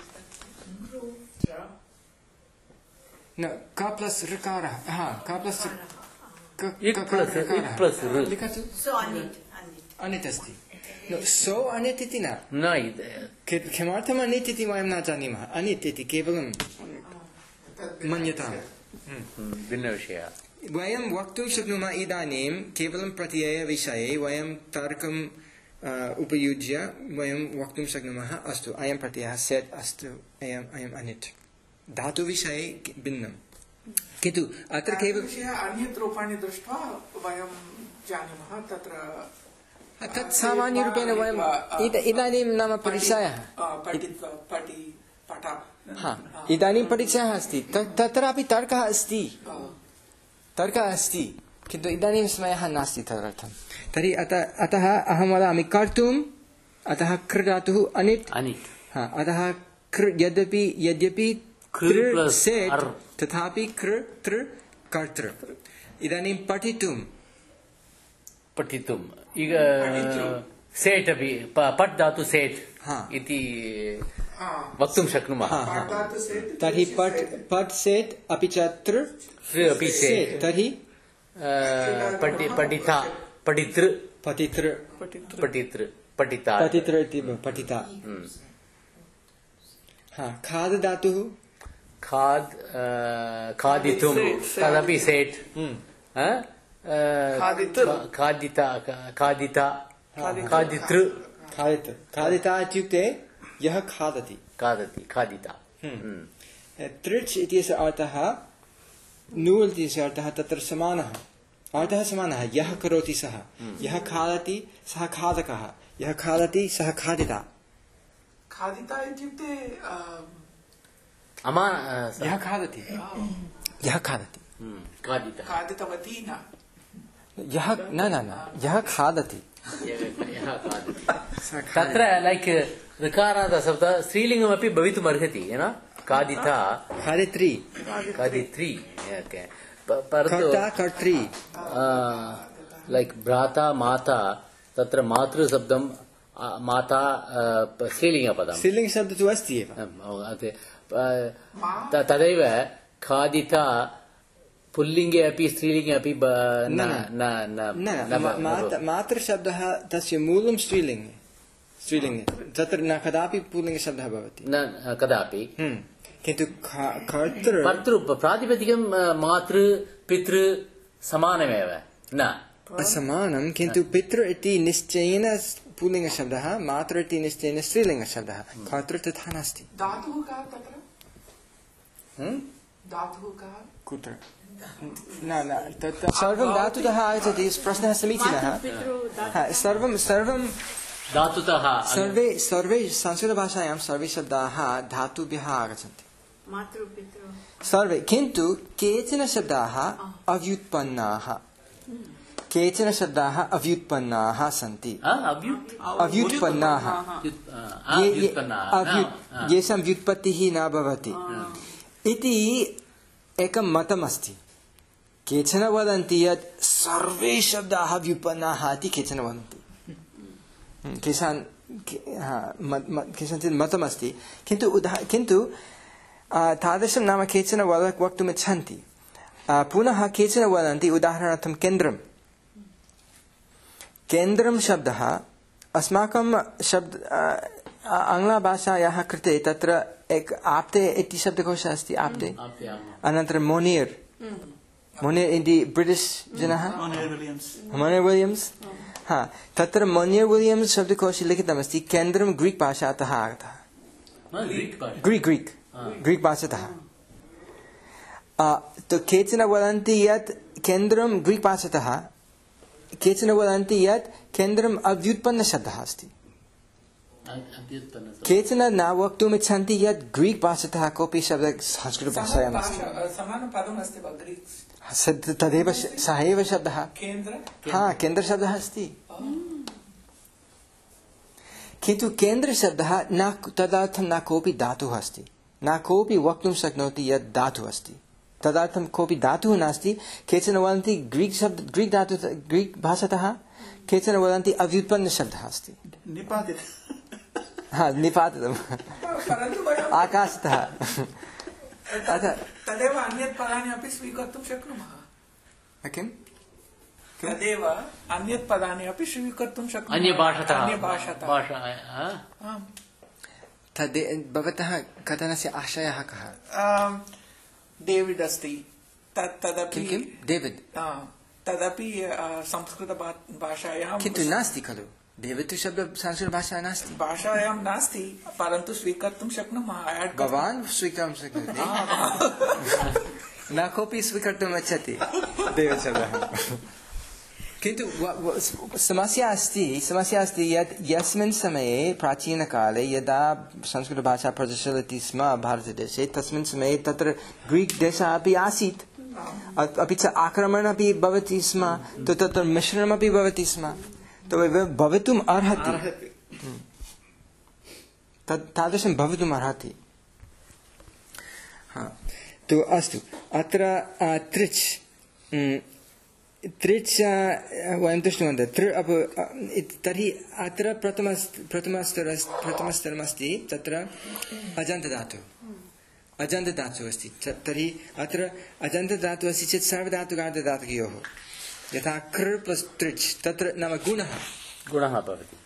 न क प्लस् ऋकारः हाँ क प्लस् इक् प्लस् इक् प्लस् ऋ लिखतु सो अनिट् अनिट् अनिट् अस्ति न सो अनिट् इति न न इद- कि- किमर्थम् अनिट् इति वयं न जानीमः अनिट् इति केवलं मन्यताम् भिन्नविषयः वयं वक्तुं शक्नुमः इदानीं केवलं प्रत्ययविषये वयं तर्कम् अ, उपयुज्य वयं वक्तुं शक्नुमः अस्तु अयं प्रत्ययः सेट् अस्तु अयम् अयम् अनिट् धातुविषये कि- भिन्नं किन्तु अत्र केवलं विषये अन्यत् रूपाणि दृष्ट्वा वयं जानीमः तत्र तत् सामान्यरूपेण वयम् इद- इदानीं नाम परिचयः पठित्वा पठि पठ हा इदानीं परिचयः अस्ति त- तत्रापि तर्कः अस्ति तर्कः अस्ति किन्तु इदानीं समयः नास्ति तदर्थं तर्हि अतः अतः अहं वदामि कर्तुम् अतः कृ धातुः अनिट् अनिट् हा अतः कृ यद्यपि यद्यपि कृ कृ प्लस् सेट् अर्। तथापि कृ तृ कर्तृ इदानीं पठितुं पठितुम् ಈಗ सेट् अपि प- पट् धातु सेट् हा। इति वक्तुं शक्नुमः हा, हा। तर्हि पठ् पठ् सेट् अपि च तृ तृ अपि सेट् तर्हि अ, पठि पठिता पठितृ पठितृ पठितृ पठिता पठितृ इति पठिता हा खाद् धातुः खाद् अ, खादितुं तदपि सेट् अ, अ, खादितृ। खा- खादिता खा- खादिता खादितृ खादित खादिता इत्युक्ते यः खादति खादति खादिता तृच् इत्यस्य अर्थः नू इत्यस्य अर्थः तत्र समानः अर्थः समानः यः करोति सः यः खादति सः खादकः यः खादति सः खादिता खादिता इत्युक्ते अ, अमा यः खादति यः खादति खादिता खादितवती न यः न न न यः खादति यः खादति तत्र लैक् ऋकारादशब्दः स्त्रीलिङ्गमपि भवितुम् अर्हति न खादिता खादित्री खादित्री ओके प- परन्तु कर्ता कर्त्री लैक् भ्राता माता तत्र मातृशब्दं आ, माता आ, प- स्त्रीलिङ्गपदं स्त्रीलिङ्गशब्दः तु अस्ति एव आम्, ओ, अते, आ, त- तदैव खादिता पुल्लिङ्गे अपि स्त्रीलिङ्गे अपि ब- न न न न न न, भ- मात- मातृशब्दः तस्य मूलं स्त्रीलिङ्गे स्त्रीलिङ्गे तत्र न कदापि पुल्लिङ्गशब्दः भवति न कदापि हम्म। किन्तु खा- कर्तृ भर्तृ प्रातिपदिकं आ, मातृ पितृ समानमेव न असमानं किन्तु पितृ इति निश्चयेन पुल्लिङ्गशब्दः मातृ इति निश्चयेन स्त्रीलिङ्गशब्दः कर्तृ तथा नास्ति धातुः कः तत्र धातुः कः कुत्र न न तत् सर्वं धातुतः आगच्छति प्रश्नः समीचीनः हा, सर्वं सर्वं धातुतः सर्वे सर्वे संस्कृतभाषायां सर्वे शब्दाः धातुभ्यः आगच्छन्ति मातृपितृ सर्वे किन्तु केचन शब्दाः अव्युत्पन्नाः केचन शब्दाः अव्युत्पन्नाः सन्ति आ, अव्युत् अव्युत्पन्नाः युत्- आ, ये- ये- अव्युत्पन्नाः न, अव्युत्- आ, येषां व्युत्पत्तिः न भवति इति एकं मतमस्ति केचन वदन्ति यत् सर्वे शब्दाः व्युत्पन्नाः इति केचन वदन्ति केषां के- हा, मत्- मत्- केषाञ्चित् मतमस्ति किन्तु उदा किन्तु आ, तादृशं नाम केचन वद वक्तुमिच्छन्ति आ, पुनः केचन वदन्ति उदाहरणार्थं केन्द्रं केन्द्रं शब्दः अस्माकं शब्द आ, आङ्ग्लभाषायाः कृते तत्र एक आप्ते इति शब्दकोशः अस्ति आप्ते आप्ते, आम्। अनन्तरं मोनियर् मोनियर् इति ब्रिटिश् जनाः Monroe Williams. मोनियर् विलियम्स् हाँ तत्र मोनियर विलियम्स शब्दकोशे लिखितमस्ति केन्द्रं ग्रीक् भाषातः आगतः ग्रीक् ग्रीक् ग्रीक् भाषातः तो केचन वदन्ति यत् केन्द्रं ग्रीक् भाषातः केचन वदन्ति यत् केन्द्रम् अव्युत्पन्नशब्दः अस्ति केचन न वक्तुम् इच्छन्ति यत् ग्रीक् भाषातः कोऽपि शब्दः संस्कृतभाषायाम् अस्ति तदेव सः एव शब्दः हाँ केन्द्रशब्दः अस्ति किन्तु केन्द्रशब्दः न तदर्थं न कोऽपि धातुः अस्ति न कोऽपि वक्तुं शक्नोति यत् धातुः अस्ति तदर्थं कोऽपि धातुः नास्ति केचन वदन्ति ग्रीक् शब्द ग्रीक् धातु ग्रीक् भाषातः केचन वदन्ति अव्युत्पन्नशब्दः अस्ति हाँ निपातितम् आकाशतः तदेव अन्यत् पदानि अपि स्वीकर्तुं शक्नुमः किं तदेव अन्यत् पदानि अपि स्वीकर्तुं शक्नुमः अन्यभाषातः अन्यभाषातः भाषा तद् भवतः कथनस्य आशयः कः डेविड् अस्ति तत् तदपि किं डेविड् तदपि संस्कृतभाषायां किन्तु नास्ति खलु डेविड् शब्दः संस्कृतभाषा नास्ति भाषायां नास्ति परन्तु स्वीकर्तुं शक्नुमः भवान् स्वीकर्तुं शक्नोति न कोऽपि स्वीकर्तुम् इच्छति डेविड् शब्दः किन्तु समस्या अस्ति समस्या अस्ति यत् यस्मिन् समये प्राचीनकाले यदा संस्कृतभाषा प्रचलति स्म भारतदेशे तस्मिन् समये तत्र ग्रीक् देशः अपि आसीत् अपि च आक्रमणम् अपि भवति स्म तो तत्र मिश्रणमपि भवति स्म तो भवितुम् अर्हति तादृशं भवितुम् अर्हति हाँ तो अस्तु अत्र तृच् तृच् वयं दृष्टवन्तः तृ अप तर्हि अत्र प्रथम प्रथमस्तर प्रथमस्तरमस्ति तत्र अजन्तधातुः अजन्तधातुः अस्ति तर्हि अत्र अजन्तधातुः अस्ति चेत् सार्वधातुकार्धधातुकयोः यथा कृ प्लस् तृच् तत्र नाम गुणः गुणः भवति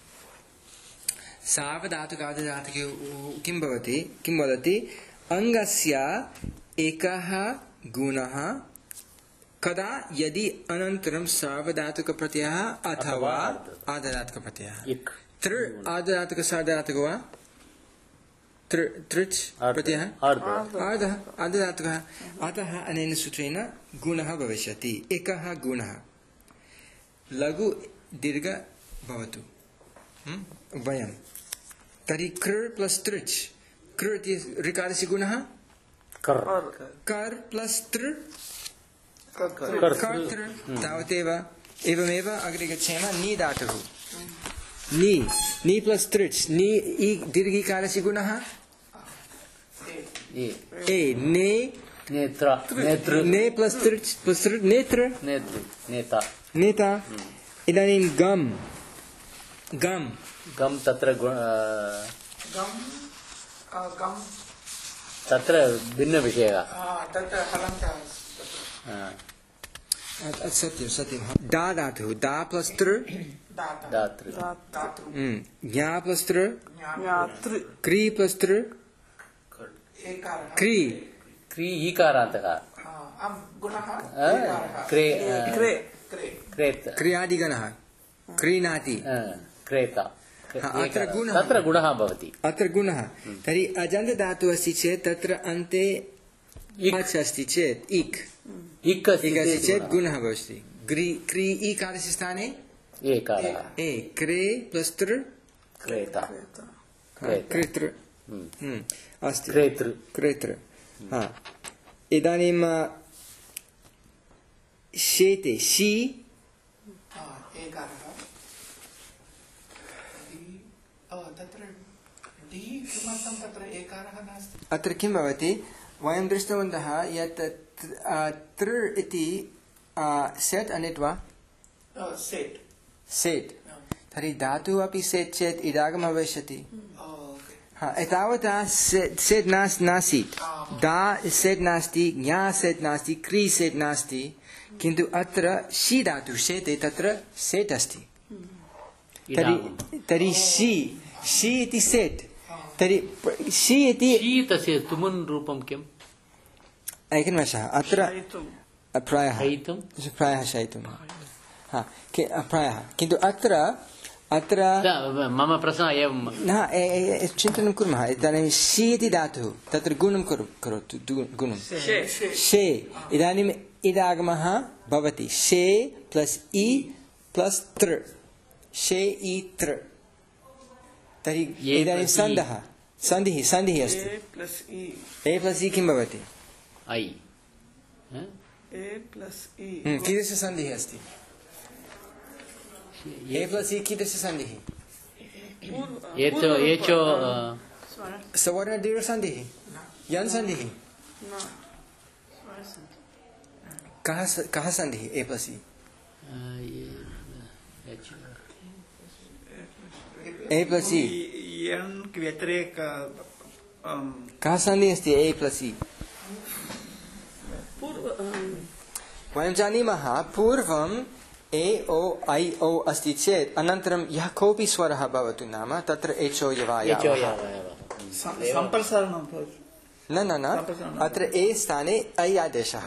सार्वधातुकार्धधातुकयोः किं भवति किं वदति अङ्गस्य एकः गुणः कदा यदि अनन्तरं सार्वधातुकप्रत्ययः अथवा आर्धधातुकप्रत्ययः तृ आर्धधातुक सार्वधातुको वा तृच् प्रत्ययः आर्धः आर्धधातुकः अतः अनेन सूत्रेण गुणः भविष्यति एकः गुणः लघु दीर्घ भवतु वयं तर्हि कृ प्लस् तृच् कृ इति ऋकारस्य गुणः कर् प्लस् तृ कर्तृ तावदेव एवमेव अग्रे गच्छेम नी धातुः नी नी प्लस् तृच् नी ई दीर्घिकारस्य गुणः ए ने नेत्र नेत्र ने प्लस् तृच् प्लस् तृ नेत्र नेत्र नेता नेता इदानीं गम् गम् गम् तत्र गम् गम् तत्र भिन्नविषयः तत्र हलन्तः सत्यं सत्यं दा धातुः दा प्लस् तृ दातृ ज्ञा प्लस् तृ क्री प्लस् तृ क्री क्री ईकारान्तः क्रे क्रेत क्रियादिगणः क्रीणाति क्रेता अत्र गुणः तत्र गुणः भवति अत्र गुणः तर्हि अजन्तधातुः अस्ति चेत् तत्र अन्ते इक् अस्ति चेत् इक् इक् अस्ति चेत् गुणः भवति ग्री क्री ईकारस्य स्थाने एकारः ए क्रे प्लस् तृ क्रेता कृतृ अस्ति क्रेतृ कृतृ हा इदानीं शेते शी अत्र किं भवति वयं दृष्टवन्तः यत् तृ इति सेट् अनिट् वा सेट् सेट् तर्हि धातुः अपि सेट् चेत् इडागमः भविष्यति हा एतावता सेट् नासीत् दा सेट् नास्ति ज्ञा सेट् नास्ति क्री सेट् नास्ति किन्तु अत्र शी धातुः शेते तत्र सेट् अस्ति तर्हि तर्हि शी शी इति सेट् तर्हि शी इति तस्य तुमुन् रूपं किम् एकनिमेषः अत्र प्रायः शयितुं प्रायः शयितुं हा कि- प्रायः किन्तु अत्र अत्र मम प्रश्नः एवं न ए- ए- चिन्तनं कुर्मः इदानीं शि इति धातुः तत्र गुणं कुरु करोतु दु- गुणं शे इदानीम् इडागमः भवति शे प्लस् इ प्लस् तृ शे इ तृ तर्हि ए इदानीं प्लस् इ। सन्धः सन्धिः सन्धिः अस्ति A plus E. ए प्लस् इ किं भवति ऐ A plus E. हम्म, कीदृशसन्धिः अस्ति ए प्लस् इ कीदृशसन्धिः एचो एचो सवर्णदीर्घसन्धिः यन् सन्धिः No. कः स- कः सन्धिः ए प्लस् इ ए प्लस् इ यन् व्यतिरेक अम्, कः सन्धिः अस्ति ए प्लस् इ Purva, um, वयं जानीमः पूर्वम् ए ओ ऐ ओ अस्ति चेत् अनन्तरं यः कोऽपि स्वरः भवतु नाम तत्र एचो यवायावः सं- सम्प्रसारणं भवति न न न अत्र ए स्थाने ऐ आदेशः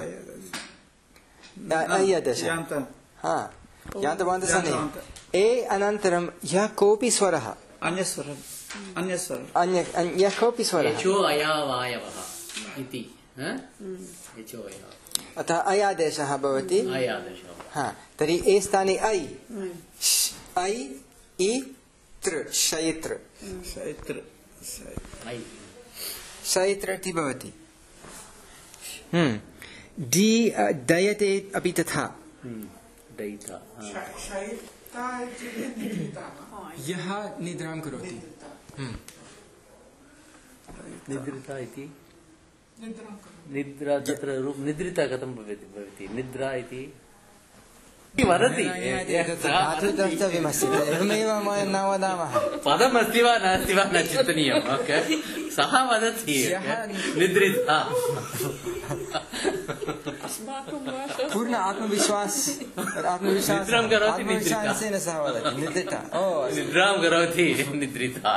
ऐ आदेशः यान्तं हा यान्तवान्तसन्धिः यान्तवान्त। ए अनन्तरं यः कोऽपि स्वरः अन्यस्वरम् अन्यस्वरम् अन्य अन्य- यः कोऽपि स्वरः एचो अयावायवः इति ह? एचो अया अतः ऐ आदेशः भवति अयादशः हा तर्हि ए स्थाने ऐ श्- ऐ इ तृ शयित्र शैत्र ऐ शयित्र इति भवति हम्म डी अ, दयते अपि तथा दयिता शयिता इत्युक्ते निद्रिता वा? यः निद्रां करोति हम्म निद्रिता इति निद्रां करोति। निद्रा तत्र रूप निद्रिता कथं भवति भवति निद्रा इति वदति धातुः द्रष्टव्यमस्ति एवमेव वयं न वदामः पदमस्ति वा नास्ति वा न चिन्तनीयम् ओके सः वदति निद्रिता अस्माकं भाषा पूर्ण आत्मविश्वास आत्मविश्वास निद्रां करोति आत्मविश्वासेन सह वदति निद्रिता ओ निद्रां करोति निद्रिता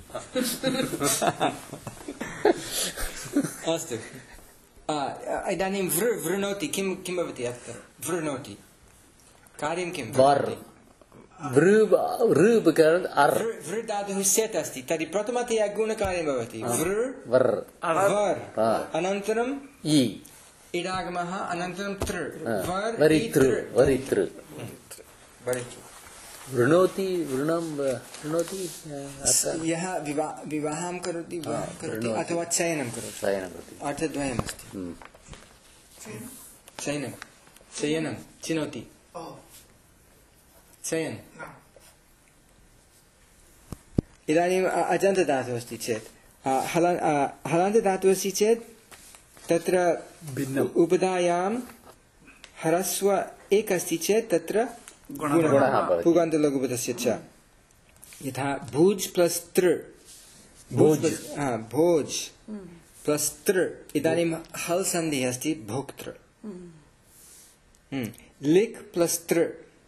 अस्तु आ, इदानीं वृ वृणोति किं किं भवति अत्र वृणोति कार्यं किं वर् वृ ऋ विकरण अर् वृ वृ धातुः सेट् अस्ति तर्हि प्रथमतया गुणकार्यं भवति वृ वर् वर् हा। अनन्तरं इ इडागमः अनन्तरं तृ हा। वर् वरितृ इ, तृ। वरितृ वरितृ वृणोति वृणं वृणोति अर्थः यः विवाह विवाहं करोति वा करोति वृणोति। अथवा चयनं करोति शयनं कृते अर्थद्वयमस्ति चयनं चयनं चिनोति ओ, चयन् न। इदानीम् अ- अजन्तधातुः अस्ति चेत् अ, हल अ, हलन्तधातुः अस्ति चेत् तत्र उपधायां ह्रस्व एक अस्ति चेत् तत्र गुणः भवति। पुगन्तलघुपदस्य च यथा भूज् प्लस् तृ भोज्। प्लस्- हा, भोज् प्लस् तृ इदानीं हल् सन्धिः अस्ति भोक्तृ हम्म। लिक् प्लस् तृ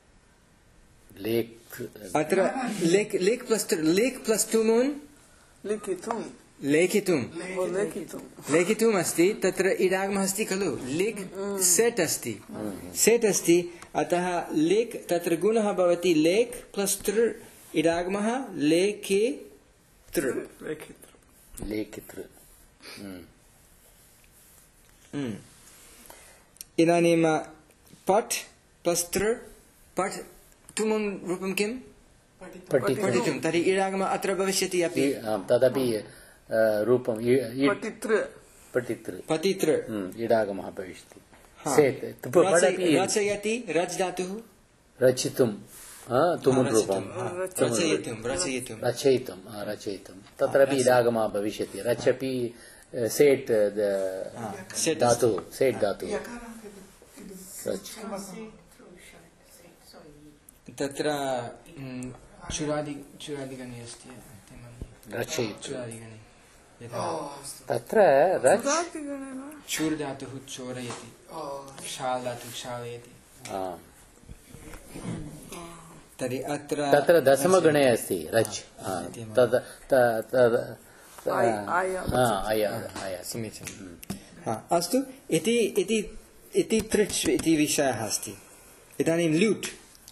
लेक् अत्र लेक् लेक् प्लस् तृ लेक् प्लस् टु मून् लिखितुं लेखितुं ओ लेखितुं लेखितुम् अस्ति तत्र इडागमः अस्ति खलु लिक् सेट् अस्ति सेट् अस्ति अतः लेक् तत्र गुणः भवति लेक् प्लस् तृ इडागमः लेखे तृ लेखित्र लेखितृ हम्म। इदानीं पठ् प्लस् तृ पठ् तुमुन् रूपं किं पठितुं पठितुं तर्हि इडागमः अत्र भविष्यति अपि आम्, तदपि अ, रूपं इ- इ- पठितृ पठितृ पठितृ हम्म, इडागमः भविष्यति हा। सेत् प- पडपि रचय- रचयति रच् धातुः रचितुं हा, तुमुन् रूपं रचयितुं रचयितुं रचयितुं हा, रचयितुं तत्रापि इडागमः भविष्यति रचपि अ, सेट् द- सेट् धातुः सेट् धातुः रच् तत्र हम्म, चुरादि चुरादिगणे अस्ति रचयितुं चुरादिगणे यथा तत्र रच् चूर् धातुः चोरयति शाल् धातुः क्षालयति हा, तर्हि अत्र तत्र दशमगणे अस्ति रच् हा, तद् त- तद् आय- आय- हा, आय आय समीचीनं हा अस्तु इति इति इति तृच् इति विषयः अस्ति इदानीं ल्यूट्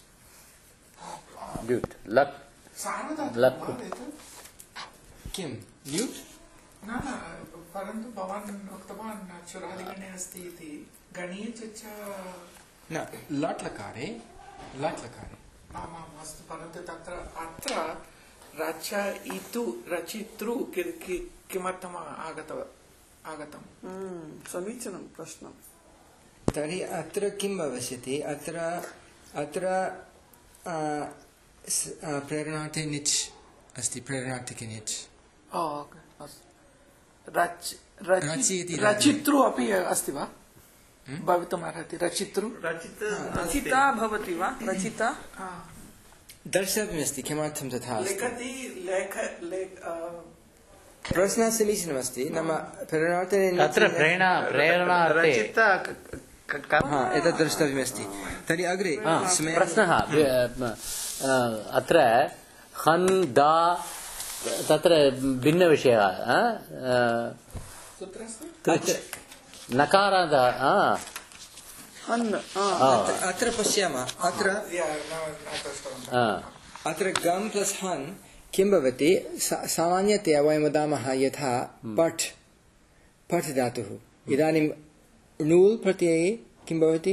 ल्यूट् लक् लक् किं ल्यूट् न न परन्तु भवान् उक्तवान् चुरादिगणे अस्ति इति गणीयचर्चा न लट् लकारे लट् लकारे आमाम् अस्तु परन्तु तत्र अत्र रच इतु रचितृ कि- कि- किमर्थम् आगत आगतम् समीचीनं प्रश्नं तर्हि अत्र किं भविष्यति अत्र अत्र आ, स- आ, प्रेरणार्थे निच् अस्ति प्रेरणार्थिके निच् ओ, ओके, अस्तु। रच रचि- रचि इति रचितृ अपि अस्ति वा भवितुमर्हति रचितृ रचित रचिता भवति वा रचिता दर्शव्यमस्ति किमर्थं तथा अस्ति लिखति लेख लेख अ, प्रश्नः समीचीनमस्ति नाम प्रेरणार्थे तत्र प्रेरणा प्रेरणार्थे रचित क- क- हा एतत् द्रष्टव्यमस्ति तर्हि अग्रे समयः- प्रश्नः अ, अत्र हन् दा तत्र भिन्नविषयः अ, अ, कुत्र अस्ति तृच् नकारान्त अ, हन् अत्र- अत्र पश्यामः अत्र या, न न दृष्टवन्तः। अ, अत्र गम् प्लस् हन् किं भवति सा- सामान्यतया वयं वदामः यथा पठ् पठ् धातुः इदानीं नूल् प्रत्यये किं भवति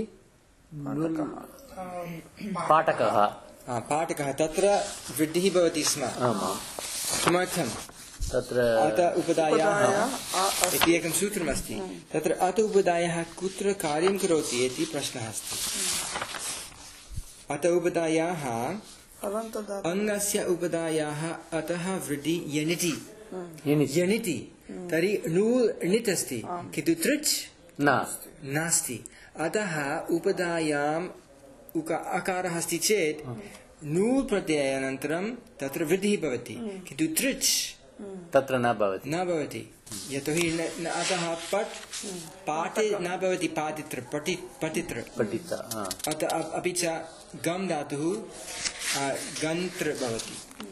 पाठकः हा, पाठकः तत्र वृद्धिः भवति स्म आमां किमर्थं तत्र अत उपदायाः इति एकं सूत्रमस्ति तत्र अत उपदायः कुत्र कार्यं करोति इति प्रश्नः अस्ति अत उपदायाः हलन्तदातु अङ्गस्य उपदायाः अतः वृद्धि यनिति यनिच् यनिति तर्हि नूल् णित् अस्ति किन्तु तृच् न नास्ति अतः उपदायाम् उक अकारः अस्ति चेत् नूल् प्रत्ययानन्तरं तत्र वृद्धिः भवति किन्तु तृच् तत्र न भवति न भवति यतोहि न- न- अतः पट् पाठे न भवति पातित्र पठि पठित्र पठित अ, अत अ- अपि च गम् धातुः आ, गन्त्र भवति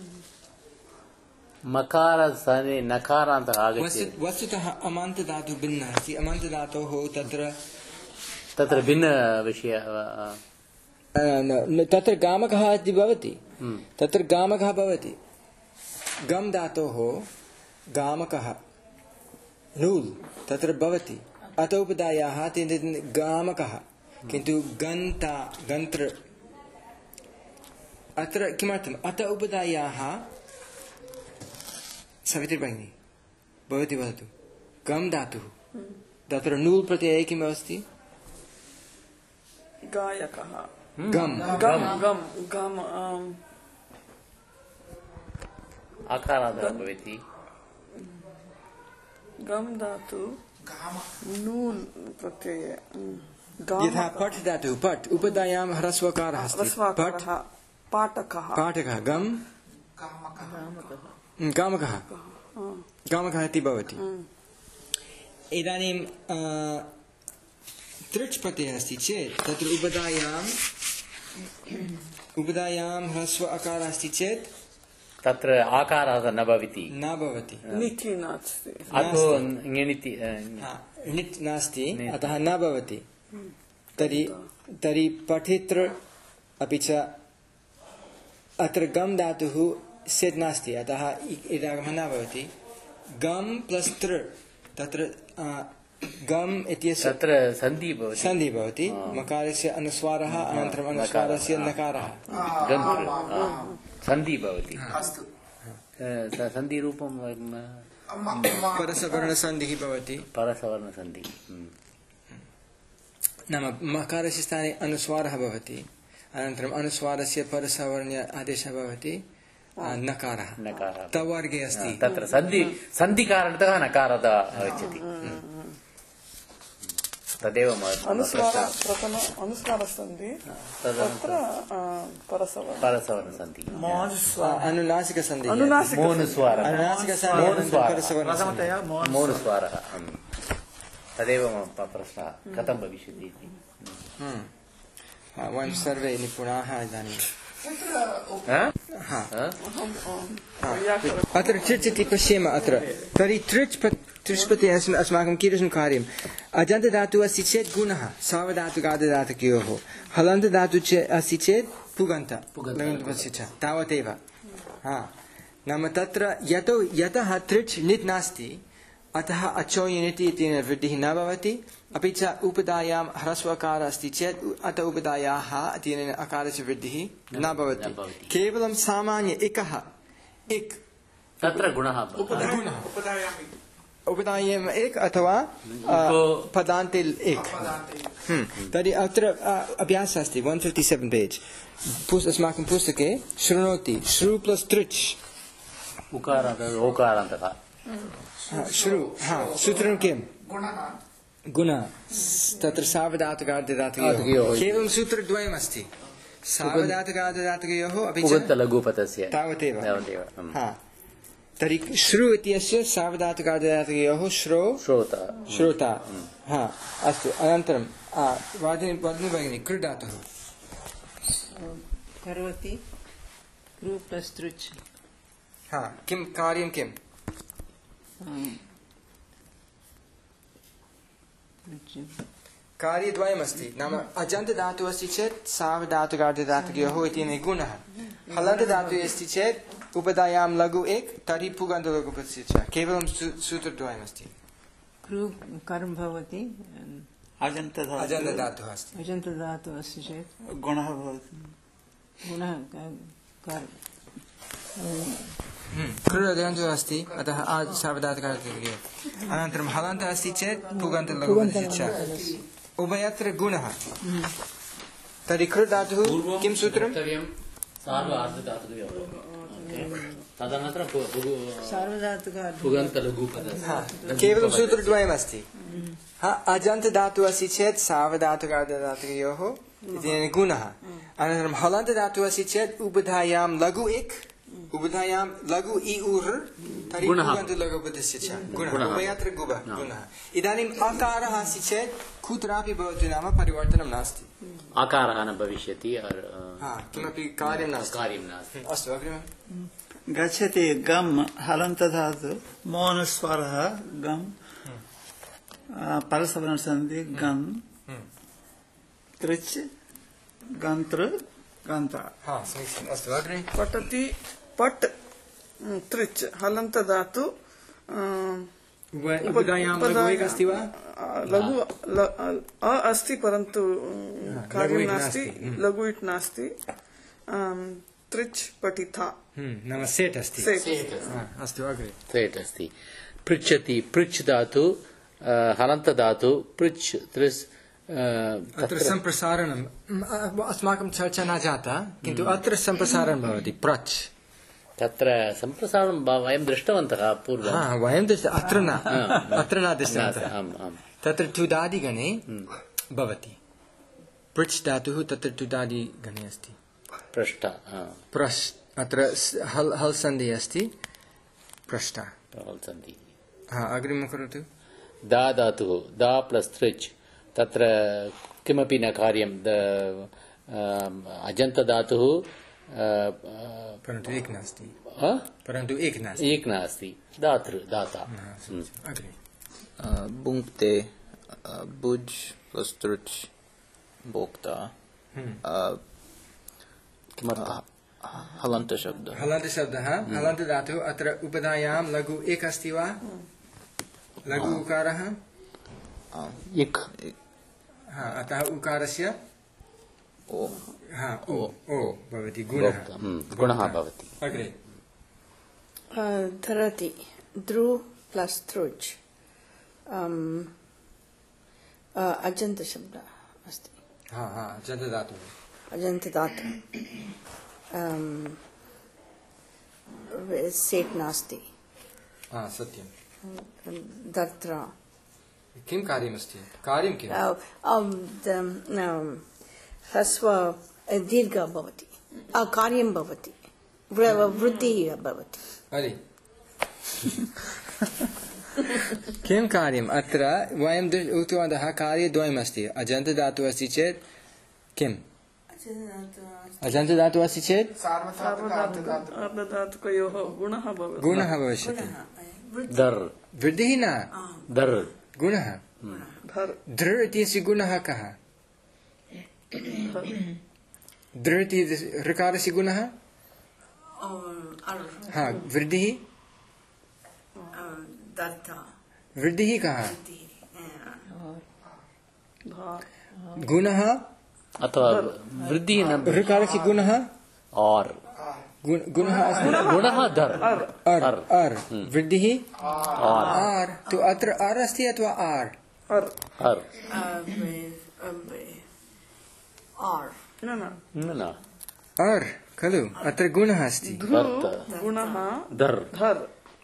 मकारस्थाने नकारान्तः आगच्छति वस्तु वस्तुतः अमान्तधातुः भिन्नः अस्ति अमान्तधातोः तत्र तत्र भिन्नविषयः अ, अ, न- न- तत्र गामकः इति भवति हम्म। तत्र गामकः भवति गम् धातोः गामकः नूल् तत्र भवति अत उपदायाः तेन गामकः किन्तु गन्ता गन्त्र अत्र किमर्थम् अत उपदायाः सवित्री भगिनी भवती वदतु गम् धातुः तत्र नूल् प्रत्यये किम् अस्ति गायकः गम् गम् गम् गम् आम्, आकारान्तः भवति गम् धातु नून् प्रत्यये उम्, गाम यथा पठ् धातुः पठ् उपदायां ह्रस्वकारः अस्ति पठ् रस्वाकारः पाठकः पाठकः गम् गामकः गामकः इति भवति इदानीं अ, तृच् प्रत्ययः अस्ति चेत् तत्र उपदायाम् उपदायां ह्रस्व अकारः अस्ति चेत् तत्र आकारः न भवति न भवति नीति नास्ति अतो ङिति अ, हा, णित् नास्ति अतः न भवति तर्हि तर्हि पठित्र अपि च अत्र गम् धातुः सेट् नास्ति अतः इ- इडागमः न भवति गम् प्लस् तृ तत्र अ, गम् इत्यस्य तत्र सन्धि भवति सन्धिः भवति मकारस्य अनुस्वारः अनन्तरम् अनुस्वारस्य नकारः गन्त्र अ, सन्धि भवति अस्तु अ, स- सन्धिरूपं वयं, अ, परसवर्णसन्धिः भवति परसवर्णसन्धि हम्म। नाम मकारस्य स्थाने अनुस्वारः भवति अनन्तरम् अनुस्वारस्य परसवर्ण्य आदेशः भवति अ, नकारः नकारः तवर्गे अस्ति तत्र सन्धि सन्धिकारणतः नकारः आगच्छति तदेव महत्त्वं अनुस्वार प्रश्नः। प्रथम अनुस्वारसन्धि तत्र आ, परसवर्ण परसवर्णसन्धि अ, अनुनासिकसन्धिः अनुनासिक मौनस्वारः अनुनासिकसन्धिः अनन्तरं परसवर्णसन्धिः प्रथमतया मौन मौनस्वारः हम्म। तदेव मम प- प्रश्नः कथं भविष्यति इति हम्म। हा, वयं सर्वे निपुणाः इदानीं हा? हा हा? अत्र तृच् इति पश्येम अत्र तर्हि तृच् प्र- तृच् प्रत्यये अस्म- अस्माकं कीदृशं कार्यम् अजन्तधातुः अस्ति चेत् गुणः सावधातुकादधातुकयोः हलन्तधातुः चे अस्ति चेत् पुगन्त लङ्लुपस्य च तावदेव हा नाम तत्र यतो यतः त्रिच् नित् नास्ति अतः अचोयनिति इत्यनेन वृद्धिः न भवति अपि च उपधायां ह्रस्वकारः अस्ति चेत् अत उपधायाः इत्यनेन अकारस्य वृद्धिः न भवति केवलं सामान्य एकः एक तत्र गुणः उपधायाम् एक अथवा पदान्ते एक तर्हि अत्र अभ्यासः अस्ति one fifty-seven पेज् अस्माकं पुस्तके शृणोति श्रु प्लस् तृच् उकारात् ओकारान्तः श्रु हा सूत्रं किं गुणः तत्र सावधातुकार्धधातुकयोः केवलं सूत्रद्वयम् अस्ति सावधातुकार्धधातुकयोः अपि च लघुपदस्य तावदेव हा तर्हि श्रु इत्यस्य सावधातुकार्धधातुकयोः श्रो श्रोता श्रोता हा अस्तु अनन्तरं वादिनी वादिनी भगिनी कृ धातुः करोति कृ प्लस् तृच् हा किं कार्यं किम् कार्यद्वयमस्ति नाम अजन्तधातुः अस्ति चेत् सावधातुकार्धधातुकयोः इति गुणः हलन्तधातुः अस्ति चेत् उपधायां लघु एक तर्हि पुगन्तलघुपदस्य च केवलं सूत्रद्वयमस्ति कृ कर्म भवति अजन्तधातुः अजन्तधातुः अस्ति अजन्तधातुः अस्ति चेत् गुणः भवति गुणः कर् कृदन्तः अस्ति अतः सावधातुकार्धधातुकयोः अनन्तरं हलन्तः अस्ति चेत् पुगन्तलघुपदस्य च उभयत्र गुणः तर्हि कृ धातुः किं सूत्रं केवलं सूत्रद्वयमस्ति अजन्तधातुः अस्ति चेत् सावधातुकार्धधातुकयोः इति गुणः अनन्तरं हलन्तधातुः अस्ति चेत् उपधायां लघु एक उपधायां लघु इ उर् तर्हि पुगन्तलघुपदस्य च गुणः उभयत्र गुणः इदानीम् अकारः अस्ति चेत् कुत्रापि भवति नाम परिवर्तनं नास्ति आकारः न भविष्यति किमपि कार्यं नास्ति कार्यं नास्ति अस्तु अग्रिमं गच्छति गम् हलन्तधातु मौनस्वरः गम् परसवर्णसन्धि गन् त्रिच् गन्त्र गन्ता हा समीचीनम् अस्तु अग्रे पठति पट् त्रिच् हलन्त धातु उपधायां लघु एक अस्ति वा लघु अ अस्ति परन्तु कार्यं नास्ति लघु इट् नास्ति त्रिच् पठिता नाम सेट् अस्ति अस्तु अग्रे सेट् अस्ति पृच्छति पृच्छ धातु हलन्त धातु पृच्छ त्रिस् अत्र सम्प्रसारणम् अस्माकं चर्चा न जाता किन्तु अत्र सम्प्रसारणं भवति प्रच् तत्र सम्प्रसारणं वयं दृष्टवन्तः पूर्वं वयं दृष्ट अत्र न अत्र न दृष्टवन्तः तत्र तुदादिगणे भवति पृच् धातुः तत्र तुदादिगणे अस्ति पृष्ठ प्रश् अत्र हल् हल् सन्धिः अस्ति पृष्ठ हल् सन्धिः हा अग्रिमं करोतु दा धातुः दा प्लस् त्रिच् तत्र किमपि न कार्यं अजन्तधातुः परन्तु एक नास्ति परन्तु एक नास्ति एक नास्ति दातृ दाता अग्रे बुङ्क्ते बुज् प्लस् तृच् भोक्ता किमर्थः हलन्तशब्दः हलन्तशब्दः हलन्तधातुः अत्र उपधायां लघु एक अस्ति वा लघु उकारः इक् हा अतः उकारस्य ओ हा ओ ओ भवति गुणः गुणः भवति अग्रे धरति द्रु प्लस् तृच् अजन्तशब्दः अस्ति हा हा अजन्तधातुः अजन्तधातुः सेट् नास्ति हा सत्यं दत्रा किं कार्यमस्ति कार्यं किं ह्रस्व दीर्घः भवति कार्यं भवति वृद्धिः भवति अरे किं कार्यम् अत्र वयं उक्तवन्तः कार्यद्वयमस्ति अजन्तधातुः अस्ति चेत् किम् अजन्तधातुः अस्ति चेत् सार्वधातुकयोः गुणः भवति गुणः भविष्यति दर् वृद्धिः न दर् गुणः दृ इत्यस्य गुणः कः दृ इति ऋकारस्य गुणः हाँ वृद्धिः वृद्धिः कः गुणः अथवा वृद्धि न ऋकारस्य गुणः और गुणः गुणः दर् अर् अर् वृद्धिः आर् तु अत्र अर् अस्ति अथवा आर् अर् अर् न न न न अर् खलु अत्र गुणः अस्ति गुणः दर् धर्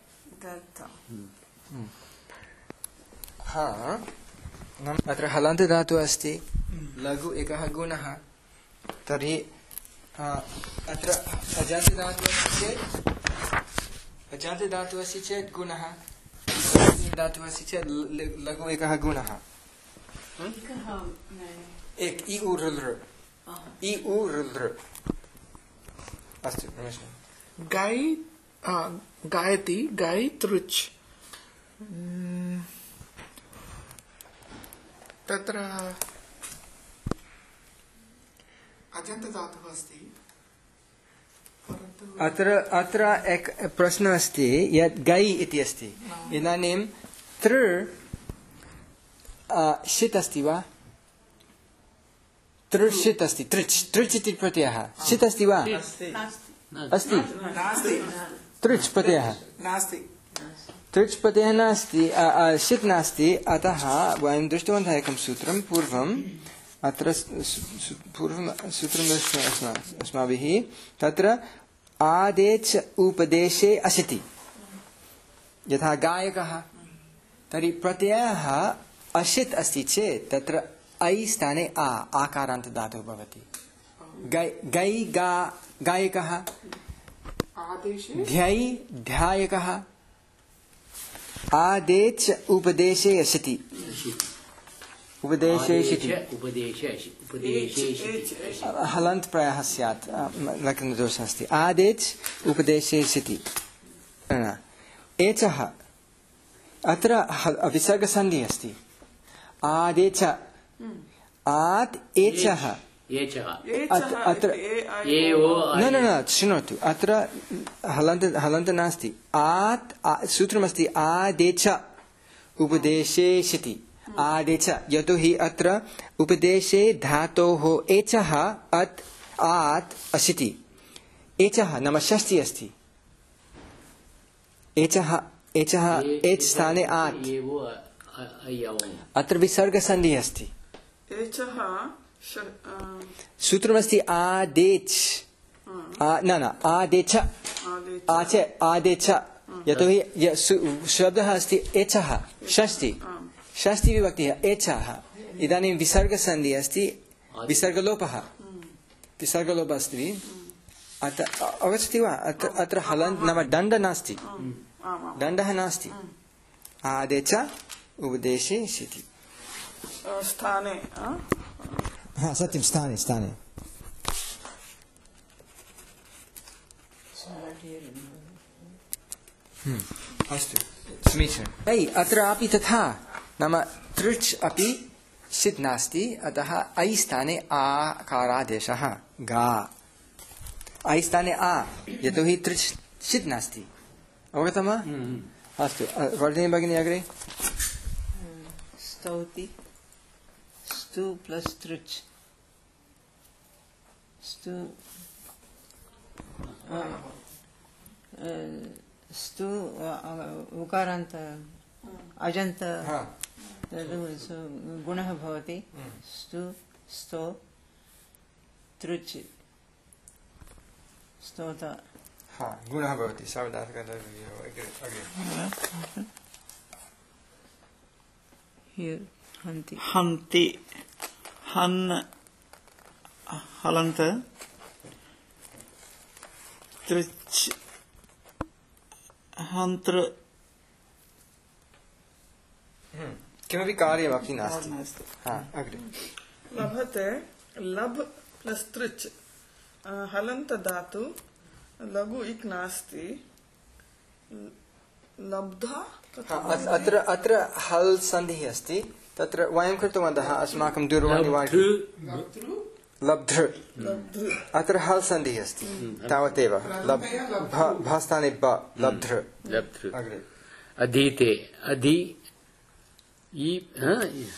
हा अत्र हलन्त धातुः अस्ति लघु एकः गुणः तर्हि अत्र अजान्त धातुः अस्ति चेत् अजान्त धातुः अस्ति चेत् गुणः धातुः अस्ति चेत् लघु एकः गुणः एक इ उ ऋ लृ इ उ ऋ लृ अस्तु रमेश गाय गायति गाय तृच् तत्र अजन्त धातुः अस्ति अत्र अत्र एक प्रश्नः अस्ति यत् गै इति अस्ति इदानीं तृ षित् अस्ति वा तृ षित् अस्ति तृच् तृच् इति प्रत्ययः षित् अस्ति वा अस्ति तृच् प्रत्ययः नास्ति तृच् प्रत्ययः नास्ति षित् नास्ति अतः वयं दृष्टवन्तः एकं सूत्रं पूर्वम् अत्र पूर्वं सूत्रं दृष्टम् अस्माभिः तत्र आदेच उपदेशे असिति यथा गायकः तर्हि प्रत्ययः असित् अस्ति चेत् तत्र ऐ स्थाने आ आकारान्त धातुः भवति गै गै गा गायकः ध्यै ध्यायकः आदेच उपदेशे असिति उपदेशे हलन्त प्रायः स्यात् लग्नदोषः अस्ति आदेच उपदेशे सिति एचः अत्र विसर्गसन्धिः अस्ति आदेच आत् एचः अत्र न न न शृणोतु अत्र हलन्त हलन्त नास्ति आत् सूत्रमस्ति आदेच उपदेशे सिति आदेच यतोहि अत्र उपदेशे धातोः एचः अत् आत् असिति एचः नाम षष्ठी अस्ति एचः एचः एच् स्थाने आत् अत्र विसर्गसन्धिः अस्ति सूत्रमस्ति आदेच् न न आदेच आच आदेच यतोहि शब्दः अस्ति एचः षष्ठी षष्ठी विभक्तिः एचः इदानीं विसर्गसन्धिः अस्ति विसर्गलोपः विसर्गलोपः अस्ति अत्र अवगच्छति वा अत्र अत्र हलन्त नाम दण्ड नास्ति दण्डः नास्ति आदेच उपदेशे सिति स्थाने हा सत्यं स्थाने स्थाने अस्तु समीचीनम् ऐ अत्रापि तथा नाम तृच् अपि सित् नास्ति अतः ऐ स्थाने आकारादेशः गा ऐ स्थाने आ यतोहि तृच् सित् नास्ति अवगतं वा अस्तु वर्धिनी भगिनी अग्रे स्तौति स्तु प्लस् तृच् स्तु स्तु उकारान्त अजन्त गुणः भवति स्तु स्तो तृच् स्तोत हा गुणः भवति सावधानता here hanti हन्ति हन् हलन्त तृच् हन्त्र किमपि कार्यमपि नास्ति हा अग्रे लभते लभ प्लस तृच् हलन्त धातु लघु इक् नास्ति लब्धा अत्र अत्र हल् सन्धिः अस्ति तत्र वयं कृतवन्तः अस्माकं दूरवाणी लब्धृ अत्र हल् सन्धिः अस्ति तावदेव लब् भ- भास्थाने ब लब्धृ लब्धृ अग्रे अधीते अधि ई हा?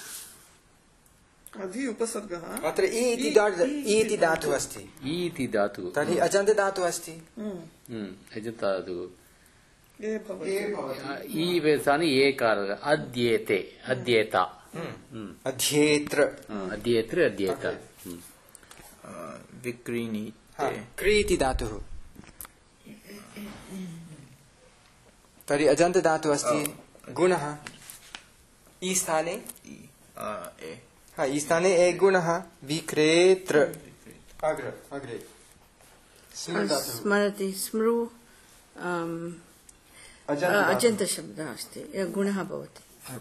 अधि उपसर्गः अत्र इ इति डाट् इ इति धातुः अस्ति ई इति धातुः तर्हि अजन्तधातुः अस्ति हम्म, अजन्तधातुः ए भवति ई स्थाने एकारः अद्येते अद्येता हम्म, अध्येत्र हा, अद्येत्र अद्येता हम्म। विक्रीणीते क्री इति धातुः तर्हि अजन्तधातुः अस्ति गुणः ई स्थाने आ, ए हा ई स्थाने ए गुणः विक्रेत्र अग्रे अग्रे स्मृधातुः स्मरति स्मृ अम्, अजन्तधातुः अजन्तशब्दः अस्ति गुणः भवति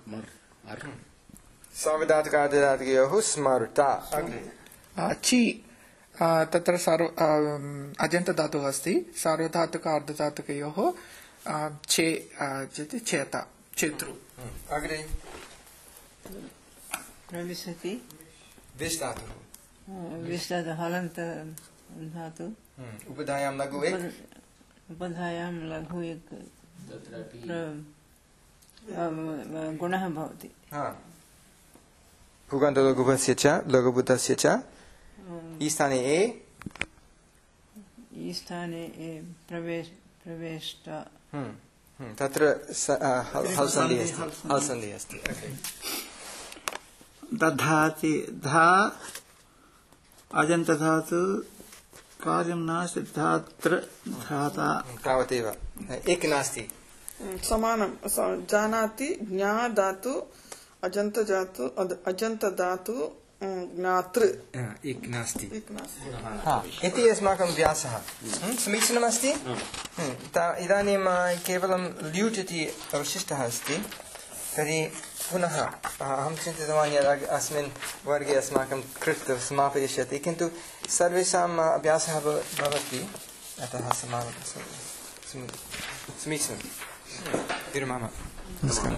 सार्वधातुकार्धधातुकयोः स्मर्ता अग्रे आ, ची आ, तत्र सार्व आम्, अजन्तधातुः अस्ति सार्वधातुक अर्धधातुकयोः आ, चे आ, इति चेता चेतृ अग्रे प्रविशति विश् धातुः विश्वद हलन्त धातु उपधायां लघु एक उपधायां लघु एक प्र- अम्, गुणः भवति हा भूगन्तलघुभस्य च लघुबुद्धस्य च ई स्थाने ए ई स्थाने ए प्रवेश प्रवेष्ट हम्म, हम्म, तत्र स- आ, हल् हल् सन्धिः अस्ति हल् सन्धिः अस्ति अग्रे दधाति धा अजन्तधातु कार्यं नास्ति धात्र धाता तावदेव एक नास्ति समानं स- जानाति ज्ञा धातु अजन्त धातु अद- अजन्त धातु अम्, ज्ञातृ हा, एक नास्ति एक नास्ति हा इति अस्माकं व्यासः हम्म, समीचीनमस्ति हम्म, ता- इदानीं आ, केवलं ल्यूट् इति अवशिष्टः अस्ति तर्हि पुनः आ, अहं चिन्तितवान् यदा अस्मिन् वर्गे अस्माकं कृत् समापयिष्यति किन्तु सर्वेषाम् आ, अभ्यासः भव- भवति अतः समाप समीचीनं विरमामः नमस्कारः